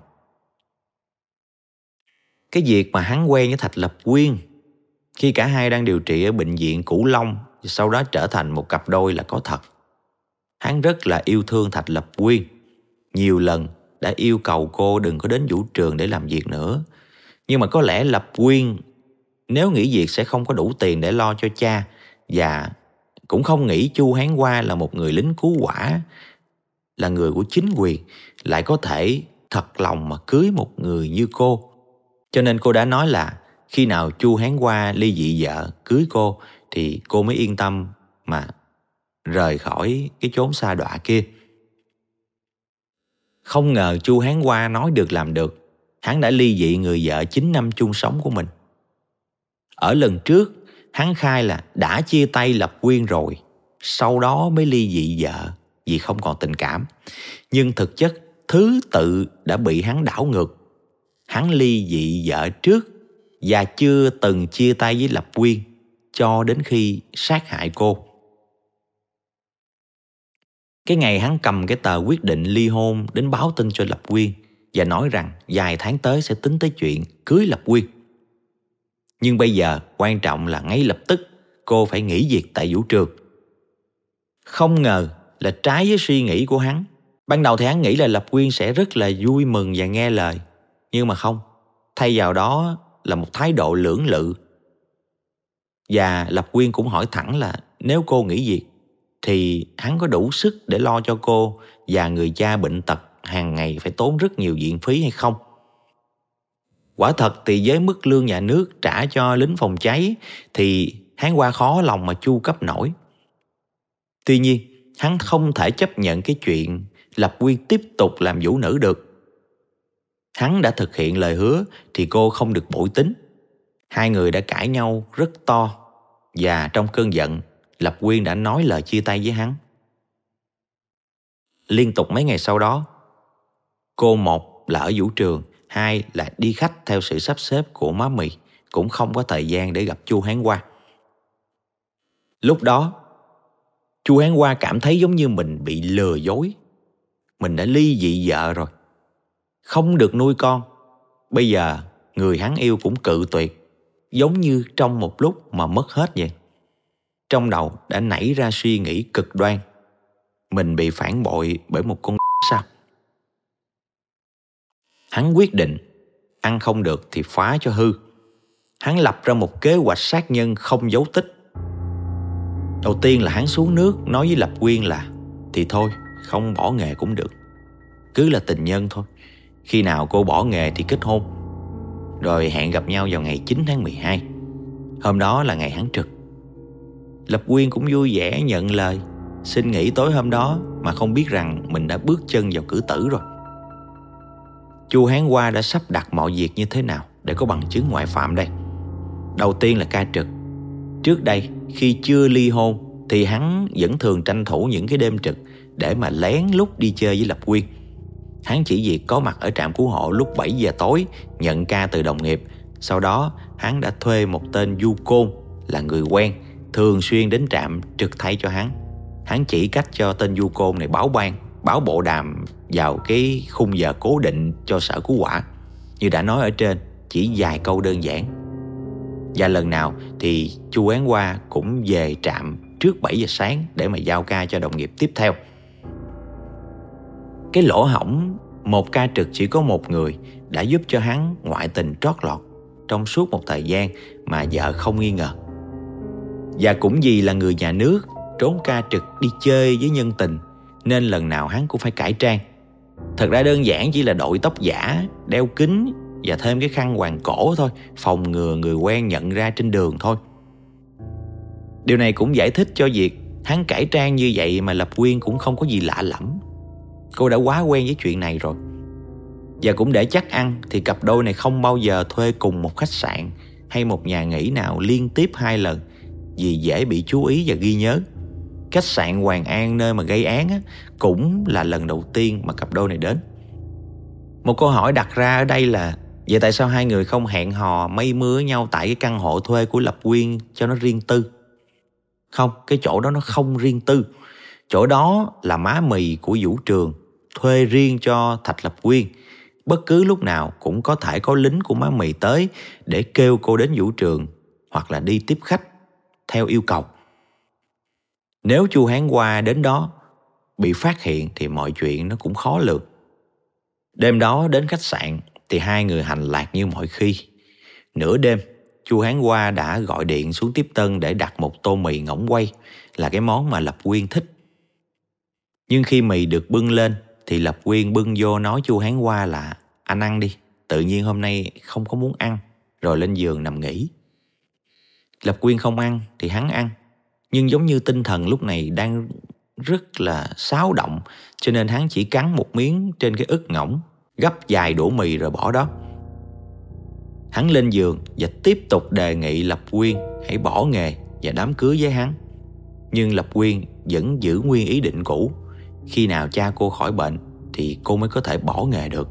Cái việc mà hắn quen với Thạch Lập Quyên khi cả hai đang điều trị ở bệnh viện Cửu Long, sau đó trở thành một cặp đôi là có thật. Hắn rất là yêu thương Thạch Lập Quyên, nhiều lần đã yêu cầu cô đừng có đến vũ trường để làm việc nữa. Nhưng mà có lẽ Lập Quyên nếu nghỉ việc sẽ không có đủ tiền để lo cho cha, và cũng không nghĩ Chu Hán Hoa là một người lính cứu hỏa, là người của chính quyền, lại có thể thật lòng mà cưới một người như cô. Cho nên cô đã nói là khi nào Chu Hán Hoa ly dị vợ cưới cô thì cô mới yên tâm mà rời khỏi cái chốn sa đọa kia. Không ngờ Chu Hán Hoa nói được làm được. Hắn đã ly dị người vợ 9 năm chung sống của mình. Ở lần trước hắn khai là đã chia tay Lập Quyên rồi, sau đó mới ly dị vợ vì không còn tình cảm. Nhưng thực chất thứ tự đã bị hắn đảo ngược. Hắn ly dị vợ trước và chưa từng chia tay với Lập Quyên cho đến khi sát hại cô. Cái ngày hắn cầm cái tờ quyết định ly hôn đến báo tin cho Lập Quyên và nói rằng vài tháng tới sẽ tính tới chuyện cưới Lập Quyên. Nhưng bây giờ quan trọng là ngay lập tức cô phải nghỉ việc tại vũ trường. Không ngờ là trái với suy nghĩ của hắn. Ban đầu thì hắn nghĩ là Lập Quyên sẽ rất là vui mừng và nghe lời. Nhưng mà không, thay vào đó là một thái độ lưỡng lự. Và Lập Quyên cũng hỏi thẳng là nếu cô nghỉ việc thì hắn có đủ sức để lo cho cô và người cha bệnh tật hàng ngày phải tốn rất nhiều viện phí hay không. Quả thật thì với mức lương nhà nước trả cho lính phòng cháy thì hắn qua khó lòng mà chu cấp nổi. Tuy nhiên, hắn không thể chấp nhận cái chuyện Lập Quyên tiếp tục làm vũ nữ được. Hắn đã thực hiện lời hứa thì cô không được bội tính. Hai người đã cãi nhau rất to và trong cơn giận, Lập Quyên đã nói lời chia tay với hắn. Liên tục mấy ngày sau đó, cô một là ở vũ trường, hai là đi khách theo sự sắp xếp của má Mì, cũng không có thời gian để gặp Chu Hán Hoa. Lúc đó, Chu Hán Hoa cảm thấy giống như mình bị lừa dối. Mình đã ly dị vợ rồi, không được nuôi con. Bây giờ người hắn yêu cũng cự tuyệt, giống như trong một lúc mà mất hết vậy. Trong đầu đã nảy ra suy nghĩ cực đoan. Mình bị phản bội bởi một con sao? Hắn quyết định, ăn không được thì phá cho hư. Hắn lập ra một kế hoạch sát nhân không dấu tích. Đầu tiên là hắn xuống nước nói với Lập Quyên là thì thôi, không bỏ nghề cũng được, cứ là tình nhân thôi. Khi nào cô bỏ nghề thì kết hôn. Rồi hẹn gặp nhau vào ngày 9 tháng 12. Hôm đó là ngày hắn trực. Lập Quyên cũng vui vẻ nhận lời, xin nghỉ tối hôm đó mà không biết rằng mình đã bước chân vào cử tử rồi. Chu Hán Hoa đã sắp đặt mọi việc như thế nào để có bằng chứng ngoại phạm đây? Đầu tiên là ca trực. Trước đây khi chưa ly hôn thì hắn vẫn thường tranh thủ những cái đêm trực để mà lén lút đi chơi với Lập Quyên. Hắn chỉ việc có mặt ở trạm cứu hộ lúc 7 giờ tối, nhận ca từ đồng nghiệp. Sau đó hắn đã thuê một tên du côn là người quen, thường xuyên đến trạm trực thay cho hắn. Hắn chỉ cách cho tên du côn này báo bộ đàm vào cái khung giờ cố định cho sở cứu hỏa. Như đã nói ở trên, chỉ vài câu đơn giản. Và lần nào thì Chu Hán Hoa cũng về trạm trước 7 giờ sáng để mà giao ca cho đồng nghiệp tiếp theo. Cái lỗ hổng một ca trực chỉ có một người đã giúp cho hắn ngoại tình trót lọt trong suốt một thời gian mà vợ không nghi ngờ. Và cũng vì là người nhà nước trốn ca trực đi chơi với nhân tình nên lần nào hắn cũng phải cải trang. Thật ra đơn giản chỉ là đội tóc giả, đeo kính và thêm cái khăn quàng cổ thôi, phòng ngừa người quen nhận ra trên đường thôi. Điều này cũng giải thích cho việc hắn cải trang như vậy mà Lập Quyên cũng không có gì lạ lẫm. Cô đã quá quen với chuyện này rồi. Và cũng để chắc ăn thì cặp đôi này không bao giờ thuê cùng một khách sạn hay một nhà nghỉ nào liên tiếp 2 lần, vì dễ bị chú ý và ghi nhớ. Khách sạn Hoàng An nơi mà gây án cũng là lần đầu tiên mà cặp đôi này đến. Một câu hỏi đặt ra ở đây là vậy tại sao hai người không hẹn hò mây mưa với nhau tại cái căn hộ thuê của Lập Quyên cho nó riêng tư? Không, cái chỗ đó nó không riêng tư. Chỗ đó là má Mì của vũ trường thuê riêng cho Thạch Lập Quyên. Bất cứ lúc nào cũng có thể có lính của má Mì tới để kêu cô đến vũ trường hoặc là đi tiếp khách theo yêu cầu. Nếu Chu Hán Hoa đến đó bị phát hiện thì mọi chuyện nó cũng khó lường. Đêm đó đến khách sạn thì hai người hành lạc như mọi khi. Nửa đêm, Chu Hán Hoa đã gọi điện xuống tiếp tân để đặt một tô mì ngỗng quay, là cái món mà Lập Quyên thích. Nhưng khi mì được bưng lên thì Lập Quyên bưng vô nói Chu Hán Hoa là anh ăn đi, tự nhiên hôm nay không có muốn ăn, rồi lên giường nằm nghỉ. Lập Quyên không ăn thì hắn ăn, nhưng giống như tinh thần lúc này đang rất là xáo động, cho nên hắn chỉ cắn một miếng trên cái ức ngỗng, gấp vài đũa mì rồi bỏ đó. Hắn lên giường và tiếp tục đề nghị Lập Quyên hãy bỏ nghề và đám cưới với hắn. Nhưng Lập Quyên vẫn giữ nguyên ý định cũ, khi nào cha cô khỏi bệnh thì cô mới có thể bỏ nghề được.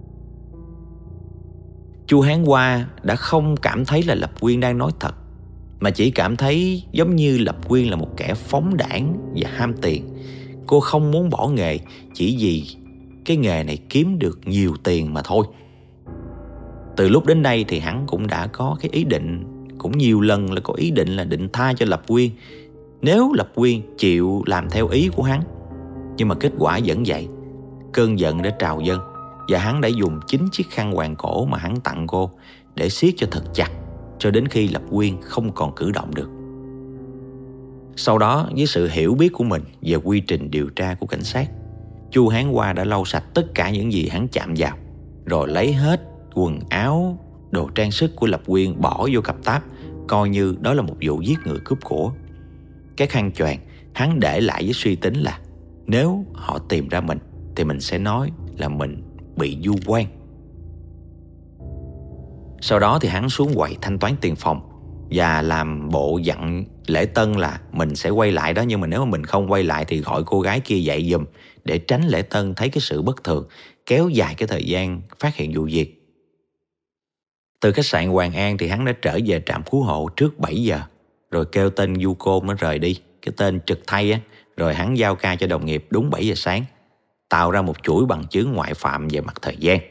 Chu Hán Hoa đã không cảm thấy là Lập Quyên đang nói thật, mà chỉ cảm thấy giống như Lập Quyên là một kẻ phóng đãng và ham tiền. Cô không muốn bỏ nghề chỉ vì cái nghề này kiếm được nhiều tiền mà thôi. Từ lúc đến đây thì hắn cũng đã có cái ý định, cũng nhiều lần là có ý định là định tha cho Lập Quyên nếu Lập Quyên chịu làm theo ý của hắn. Nhưng mà kết quả vẫn vậy. Cơn giận đã trào dâng và hắn đã dùng chính chiếc khăn quàng cổ mà hắn tặng cô để siết cho thật chặt cho đến khi Lập Quyên không còn cử động được. Sau đó, với sự hiểu biết của mình về quy trình điều tra của cảnh sát, Chu Hán Hoa đã lau sạch tất cả những gì hắn chạm vào, rồi lấy hết quần áo, đồ trang sức của Lập Quyên bỏ vô cặp táp, coi như đó là một vụ giết người cướp của. Cái khăn choàng hắn để lại với suy tính là nếu họ tìm ra mình thì mình sẽ nói là mình bị vu oan. Sau đó thì hắn xuống quầy thanh toán tiền phòng và làm bộ dặn lễ tân là mình sẽ quay lại đó, nhưng mà nếu mà mình không quay lại thì gọi cô gái kia dậy giùm, để tránh lễ tân thấy cái sự bất thường, kéo dài cái thời gian phát hiện vụ việc. Từ khách sạn Hoàng An thì hắn đã trở về trạm cứu hộ trước 7 giờ, rồi kêu tên du côn nó rời đi, cái tên trực thay á, rồi hắn giao ca cho đồng nghiệp đúng 7 giờ sáng, tạo ra một chuỗi bằng chứng ngoại phạm về mặt thời gian.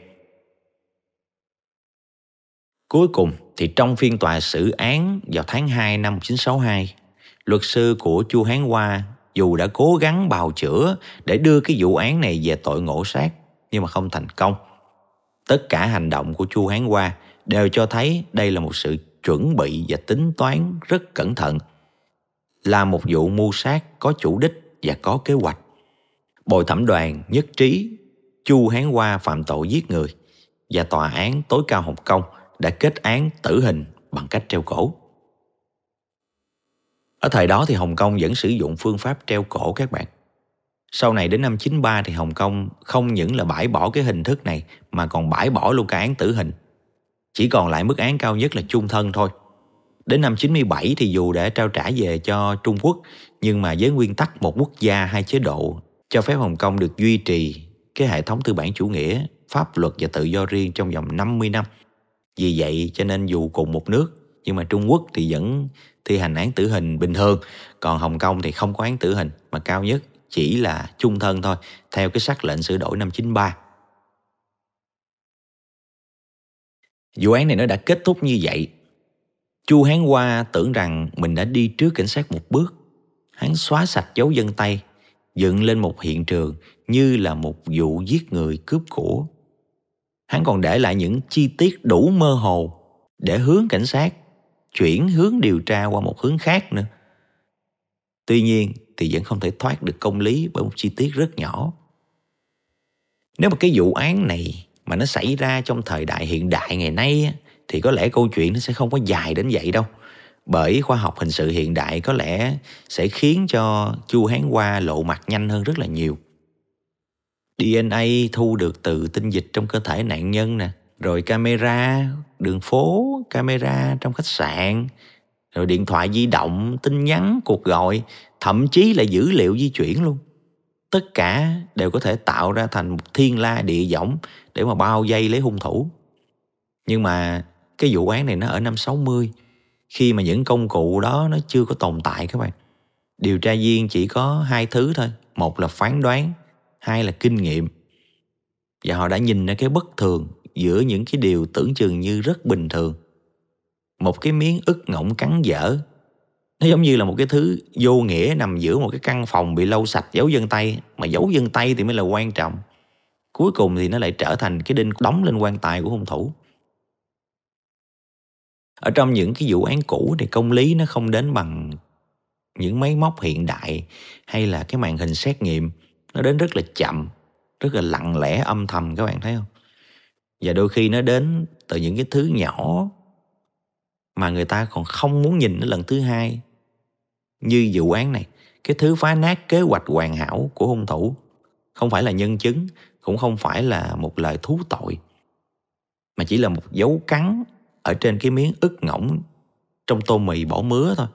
Cuối cùng thì trong phiên tòa xử án vào tháng 2 năm 1962, luật sư của Chu Hán Hoa dù đã cố gắng bào chữa để đưa cái vụ án này về tội ngộ sát nhưng mà không thành công. Tất cả hành động của Chu Hán Hoa đều cho thấy đây là một sự chuẩn bị và tính toán rất cẩn thận, là một vụ mưu sát có chủ đích và có kế hoạch. Bồi thẩm đoàn nhất trí Chu Hán Hoa phạm tội giết người và tòa án tối cao Hồng Kông đã kết án tử hình bằng cách treo cổ. Ở thời đó thì Hồng Kông vẫn sử dụng phương pháp treo cổ các bạn. Sau này đến năm 93 thì Hồng Kông không những là bãi bỏ cái hình thức này mà còn bãi bỏ luôn cả án tử hình. Chỉ còn lại mức án cao nhất là chung thân thôi. Đến năm 97 thì dù đã trao trả về cho Trung Quốc, nhưng mà với nguyên tắc một quốc gia hai chế độ cho phép Hồng Kông được duy trì cái hệ thống tư bản chủ nghĩa, pháp luật và tự do riêng trong vòng 50 năm. Vì vậy cho nên dù cùng một nước nhưng mà Trung Quốc thì vẫn thi hành án tử hình bình thường, còn Hồng Kông thì không có án tử hình mà cao nhất chỉ là chung thân thôi, theo cái sắc lệnh sửa đổi năm 93. Vụ án này nó đã kết thúc như vậy. Chu Hán Hoa tưởng rằng mình đã đi trước cảnh sát một bước. Hắn xóa sạch dấu vân tay, dựng lên một hiện trường như là một vụ giết người cướp của. Hắn còn để lại những chi tiết đủ mơ hồ để hướng cảnh sát chuyển hướng điều tra qua một hướng khác nữa. Tuy nhiên thì vẫn không thể thoát được công lý bởi một chi tiết rất nhỏ. Nếu mà cái vụ án này mà nó xảy ra trong thời đại hiện đại ngày nay thì có lẽ câu chuyện nó sẽ không có dài đến vậy đâu. Bởi khoa học hình sự hiện đại có lẽ sẽ khiến cho Chu Hán Hoa lộ mặt nhanh hơn rất là nhiều. DNA thu được từ tinh dịch trong cơ thể nạn nhân nè, rồi camera đường phố, camera trong khách sạn, rồi điện thoại di động, tin nhắn, cuộc gọi, thậm chí là dữ liệu di chuyển luôn. Tất cả đều có thể tạo ra thành một thiên la địa võng để mà bao vây lấy hung thủ. Nhưng mà cái vụ án này nó ở năm 60, khi mà những công cụ đó nó chưa có tồn tại các bạn. Điều tra viên chỉ có hai thứ thôi, một là phán đoán, hai là kinh nghiệm. Và họ đã nhìn ra cái bất thường giữa những cái điều tưởng chừng như rất bình thường. Một cái miếng ức ngỗng cắn dở, nó giống như là một cái thứ vô nghĩa nằm giữa một cái căn phòng bị lau sạch dấu vân tay, mà dấu vân tay thì mới là quan trọng. Cuối cùng thì nó lại trở thành cái đinh đóng lên quan tài của hung thủ. Ở trong những cái vụ án cũ thì công lý nó không đến bằng những máy móc hiện đại hay là cái màn hình xét nghiệm. Nó đến rất là chậm, rất là lặng lẽ âm thầm, các bạn thấy không? Và đôi khi nó đến từ những cái thứ nhỏ mà người ta còn không muốn nhìn nó lần thứ hai. Như vụ án này, cái thứ phá nát kế hoạch hoàn hảo của hung thủ không phải là nhân chứng, cũng không phải là một lời thú tội, mà chỉ là một dấu cắn ở trên cái miếng ức ngỗng trong tô mì bỏ mứa thôi.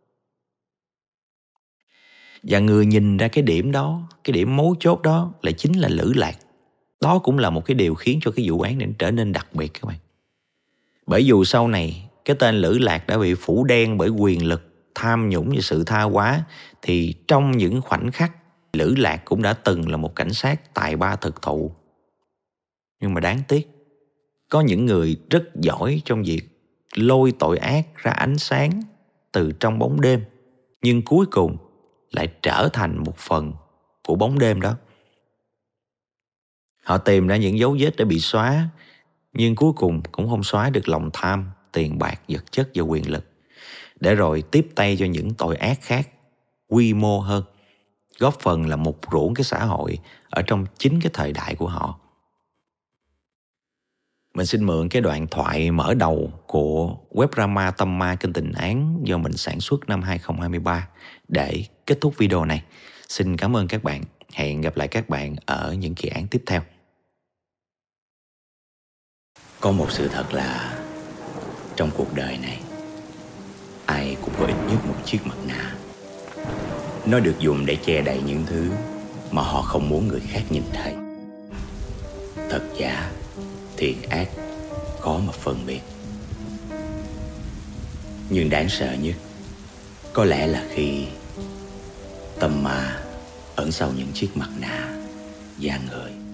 Và người nhìn ra cái điểm đó, cái điểm mấu chốt đó lại chính là Lữ Lạc. Đó cũng là một cái điều khiến cho cái vụ án này trở nên đặc biệt các bạn. Bởi dù sau này cái tên Lữ Lạc đã bị phủ đen bởi quyền lực, tham nhũng và sự tha hóa, thì trong những khoảnh khắc Lữ Lạc cũng đã từng là một cảnh sát tài ba thực thụ. Nhưng mà đáng tiếc, có những người rất giỏi trong việc lôi tội ác ra ánh sáng từ trong bóng đêm, nhưng cuối cùng lại trở thành một phần của bóng đêm đó. Họ tìm ra những dấu vết để bị xóa, nhưng cuối cùng cũng không xóa được lòng tham, tiền bạc, vật chất và quyền lực, để rồi tiếp tay cho những tội ác khác, quy mô hơn, góp phần là mục ruỗng cái xã hội ở trong chính cái thời đại của họ. Mình xin mượn cái đoạn thoại mở đầu của web drama Tâm Ma Kênh Tình Án do mình sản xuất năm 2023 để kết thúc video này. Xin cảm ơn các bạn. Hẹn gặp lại các bạn ở những kỳ án tiếp theo. Có một sự thật là trong cuộc đời này, ai cũng có ít nhất một chiếc mặt nạ. Nó được dùng để che đậy những thứ mà họ không muốn người khác nhìn thấy. Thật giả, thiện ác khó mà phân biệt. Nhưng đáng sợ nhất có lẽ là khi tâm ma ẩn sau những chiếc mặt nạ da người.